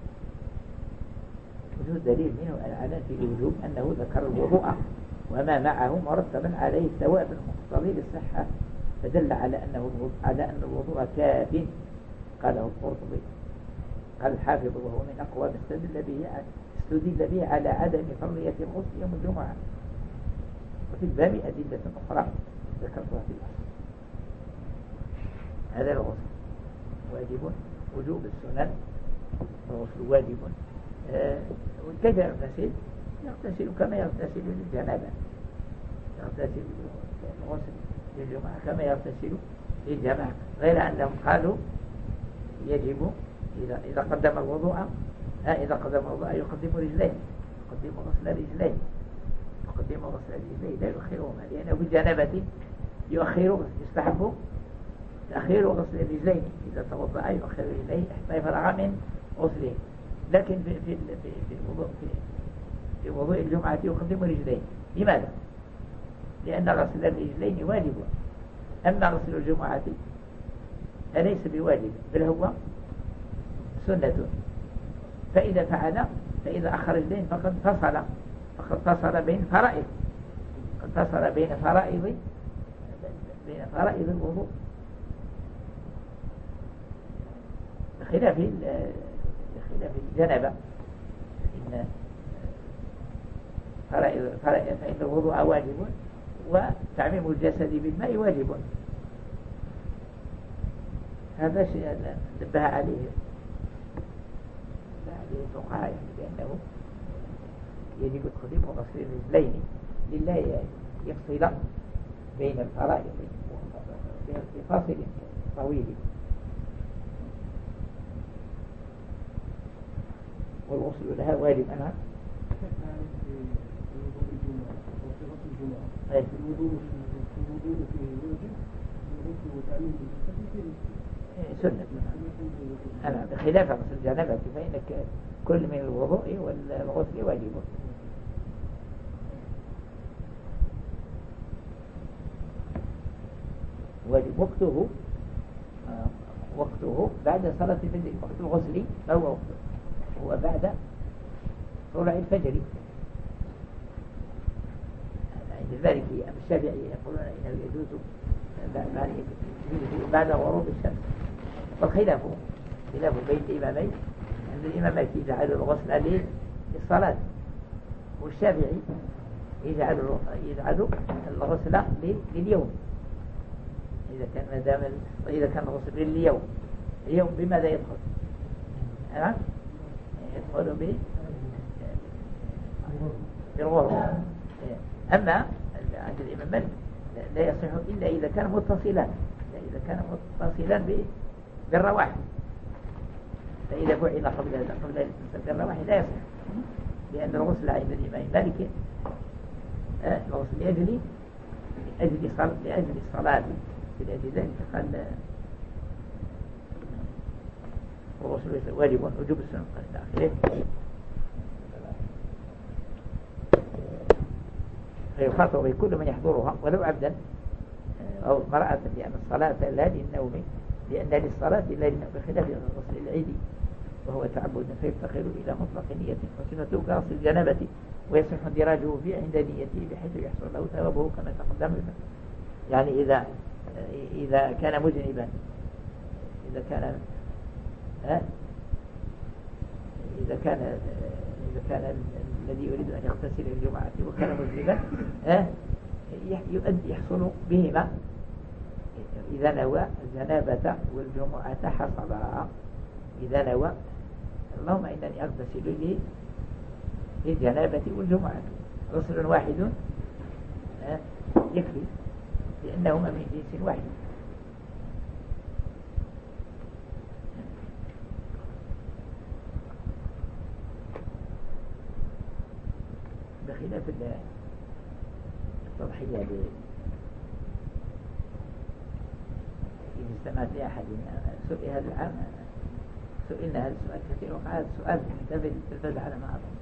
وجود دليل منه على في الوجوب أنه ذكر الوضوء وما معه مرتبا عليه الثواب المقتضي للصحة، فدل على أنه على أن الوضوء كاف. قاله القرطبي قال الحافظ وهو من أقوى ما استدل به استدل به على عدم فرضية الغسل يوم الجمعة. وفي الباب أدلة أخرى ذكرتها في الأصل. هذا الغسل واجب وجوب السنن، الغسل واجب. آه وكيف يغتسل؟ يغتسل كما يغتسل للجنابة، يغتسل الغسل للجمعة كما يغتسل للجماعة، غير أنهم قالوا يجب إذا إذا قدم الوضوء آه إذا قدم الوضوء يقدم رجليه، يقدم غسل رجليه، يقدم غسل رجليه لا يؤخرهما، لأنه في الجنابة يؤخر يستحب تأخير غسل الرجلين، إذا توضأ يؤخر رجليه حتى يفرغ من غسله. لكن في في في الوضوء في, في وضوء الجمعة يقدم رجليه. لماذا؟ لأن غسل الرجلين واجب، أما غسل الجمعة فليس بواجب بل هو سنة. فإذا فعل فإذا أخر رجلين فقد فصل فقد فصل بين فرائض قد فصل بين فرائض بين فرائض الوضوء، بخلاف بخلاف الجنابة. إن فرائض فرائض فإن الوضوء واجب وتعميم الجسد بالماء واجب. هذا شيء نبه عليه عليه الفقهاء، بأنه يجب تقديم غسل الرجلين لله يفصل بين الفرائض بفاصل طويل. والغسل لها واجب. أنا سنة أنا بخلاف غسل الجنابة فإنك كل من الوضوء والغسل واجب. واجب وقته آه وقته بعد صلاة الفجر. وقت الغسل فهو وقته هو بعد طلوع الفجر. عند ذلك الشافعي يقولون إنه يجوز بعد غروب الشمس. والخلاف خلاف بين الإمامين، عند الإمامين يجعل الغسل للصلاة، والشافعي يجعل يجعل الغسل لليوم. إذا كان ما دام إذا كان الغسل لليوم اليوم بماذا يدخل؟ نعم يدخل في الغرب. أما عند الإمام مالك لا يصح إلا إذا كان متصلا، إذا كان متصلا بالرواحل، فإذا فعل قبل قبل الاتصال بالرواحل لا يصح، لأن الغسل عند الإمام مالك الغسل لأجل لأجل صلاة لأجل الصلاة، لأجل ذلك قال الغسل واجب وجوب السنة قال آخره. فيخاطب بكل من يحضرها ولو عبدا أو امرأة، لأن الصلاة لا للنوم، لأن للصلاة لا للنوم، بخلاف غسل العيد وهو تعبد فيفتقر إلى مطلق نية، وصفته كغسل الجنابة ويصح اندراجه فيه عند نيته بحيث يحصل له ثوابه كما تقدم. يعني إذا إذا كان مذنبا، إذا كان ها إذا كان إذا كان الذي يريد أن يغتسل الجمعة وكان مذنبا يحصل بهما إذا نوى الجنابة والجمعة حصلها. إذا نوى اللهم إنني أغتسل للجنابة والجمعة، غسل واحد يكفي لأنهما من جنس واحد. بخلاف التضحية إذا استمعت لأحد سئل هذا العام، سئلنا هذا السؤال كثير، وقع هذا السؤال في التلفاز على ما أظن.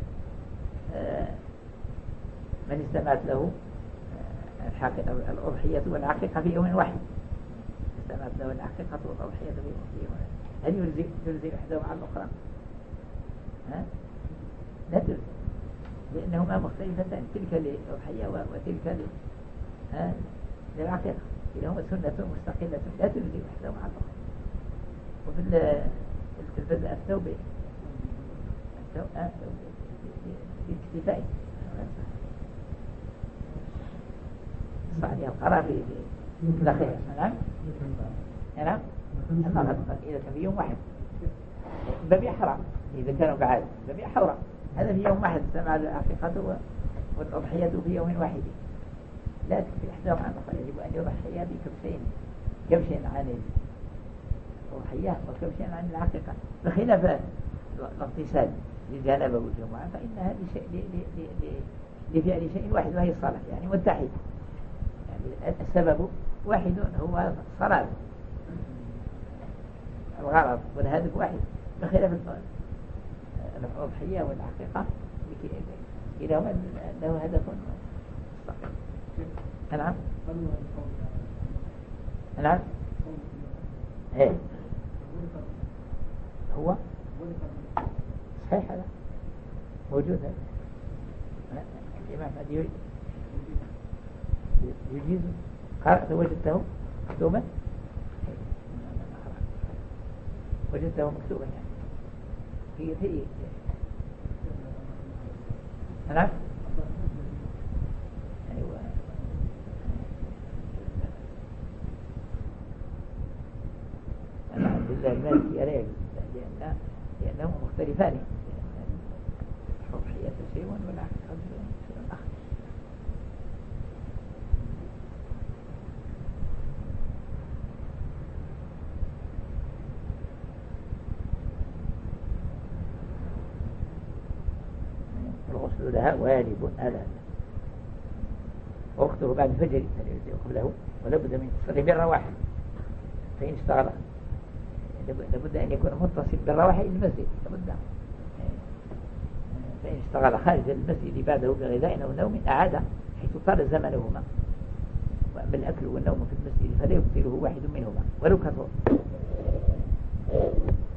من استمعت له الأضحية والعقيقة في يوم واحد، استمعت له العقيقة والأضحية في يوم واحد، هل يلزم يلزم إحداهما على الأخرى؟ ها؟ لا تلزم، لأنهما مختلفتان، تلك للأضحية وتلك للعقيقة، كلاهما سنة مستقلة لا تلزم إحداهما على الأخرى. وفي التلفاز الثوب بالاكتفاء صحيح القرار في الأخير. نعم نعم أما إذا كان في يوم واحد ببيع حرام، إذا كانوا بعاد ببيع حرام، هذا في يوم واحد سمع العقيقة والأضحية في يوم واحد، لا تكفي إحداهما عن الأخرى، يجب أن يضحيا بكبشين، كبش عن الأضحية وكبش عن العقيقة، بخلاف الاغتسال للجنابة والجمعة فإن هذه شيء لفعل شيء واحد وهي الصلاة، يعني متحد، يعني السبب واحد هو الصلاة، الغرض والهدف واحد، بخلاف الأضحية والعقيقة كلاهما له هدف مستقل. نعم نعم ايه هو صحيح، هذا موجود، هذا الإمام هذا يريد يجيز، قرأت وجدته مكتوبا، وجدته مكتوبا يعني في في نعم أيوة. أنا عبد الله المالكي لا يجوز، لأن لأنهما مختلفان، الأضحية شيء والعقيقة شيء آخر. الغسل لها واجب هذا، ووقته بعد الفجر قبله، ولا بد من اتصاله بالرواحل، فإن اشتغل لابد أن يكون متصل بالرواحل المسجد، لابد، فإن اشتغل خارج المسجد بعده بغذاء أو نوم أعاد حيث طال زمنهما. وأما الأكل والنوم في المسجد فلا يبطله واحد منهما ولو كثر.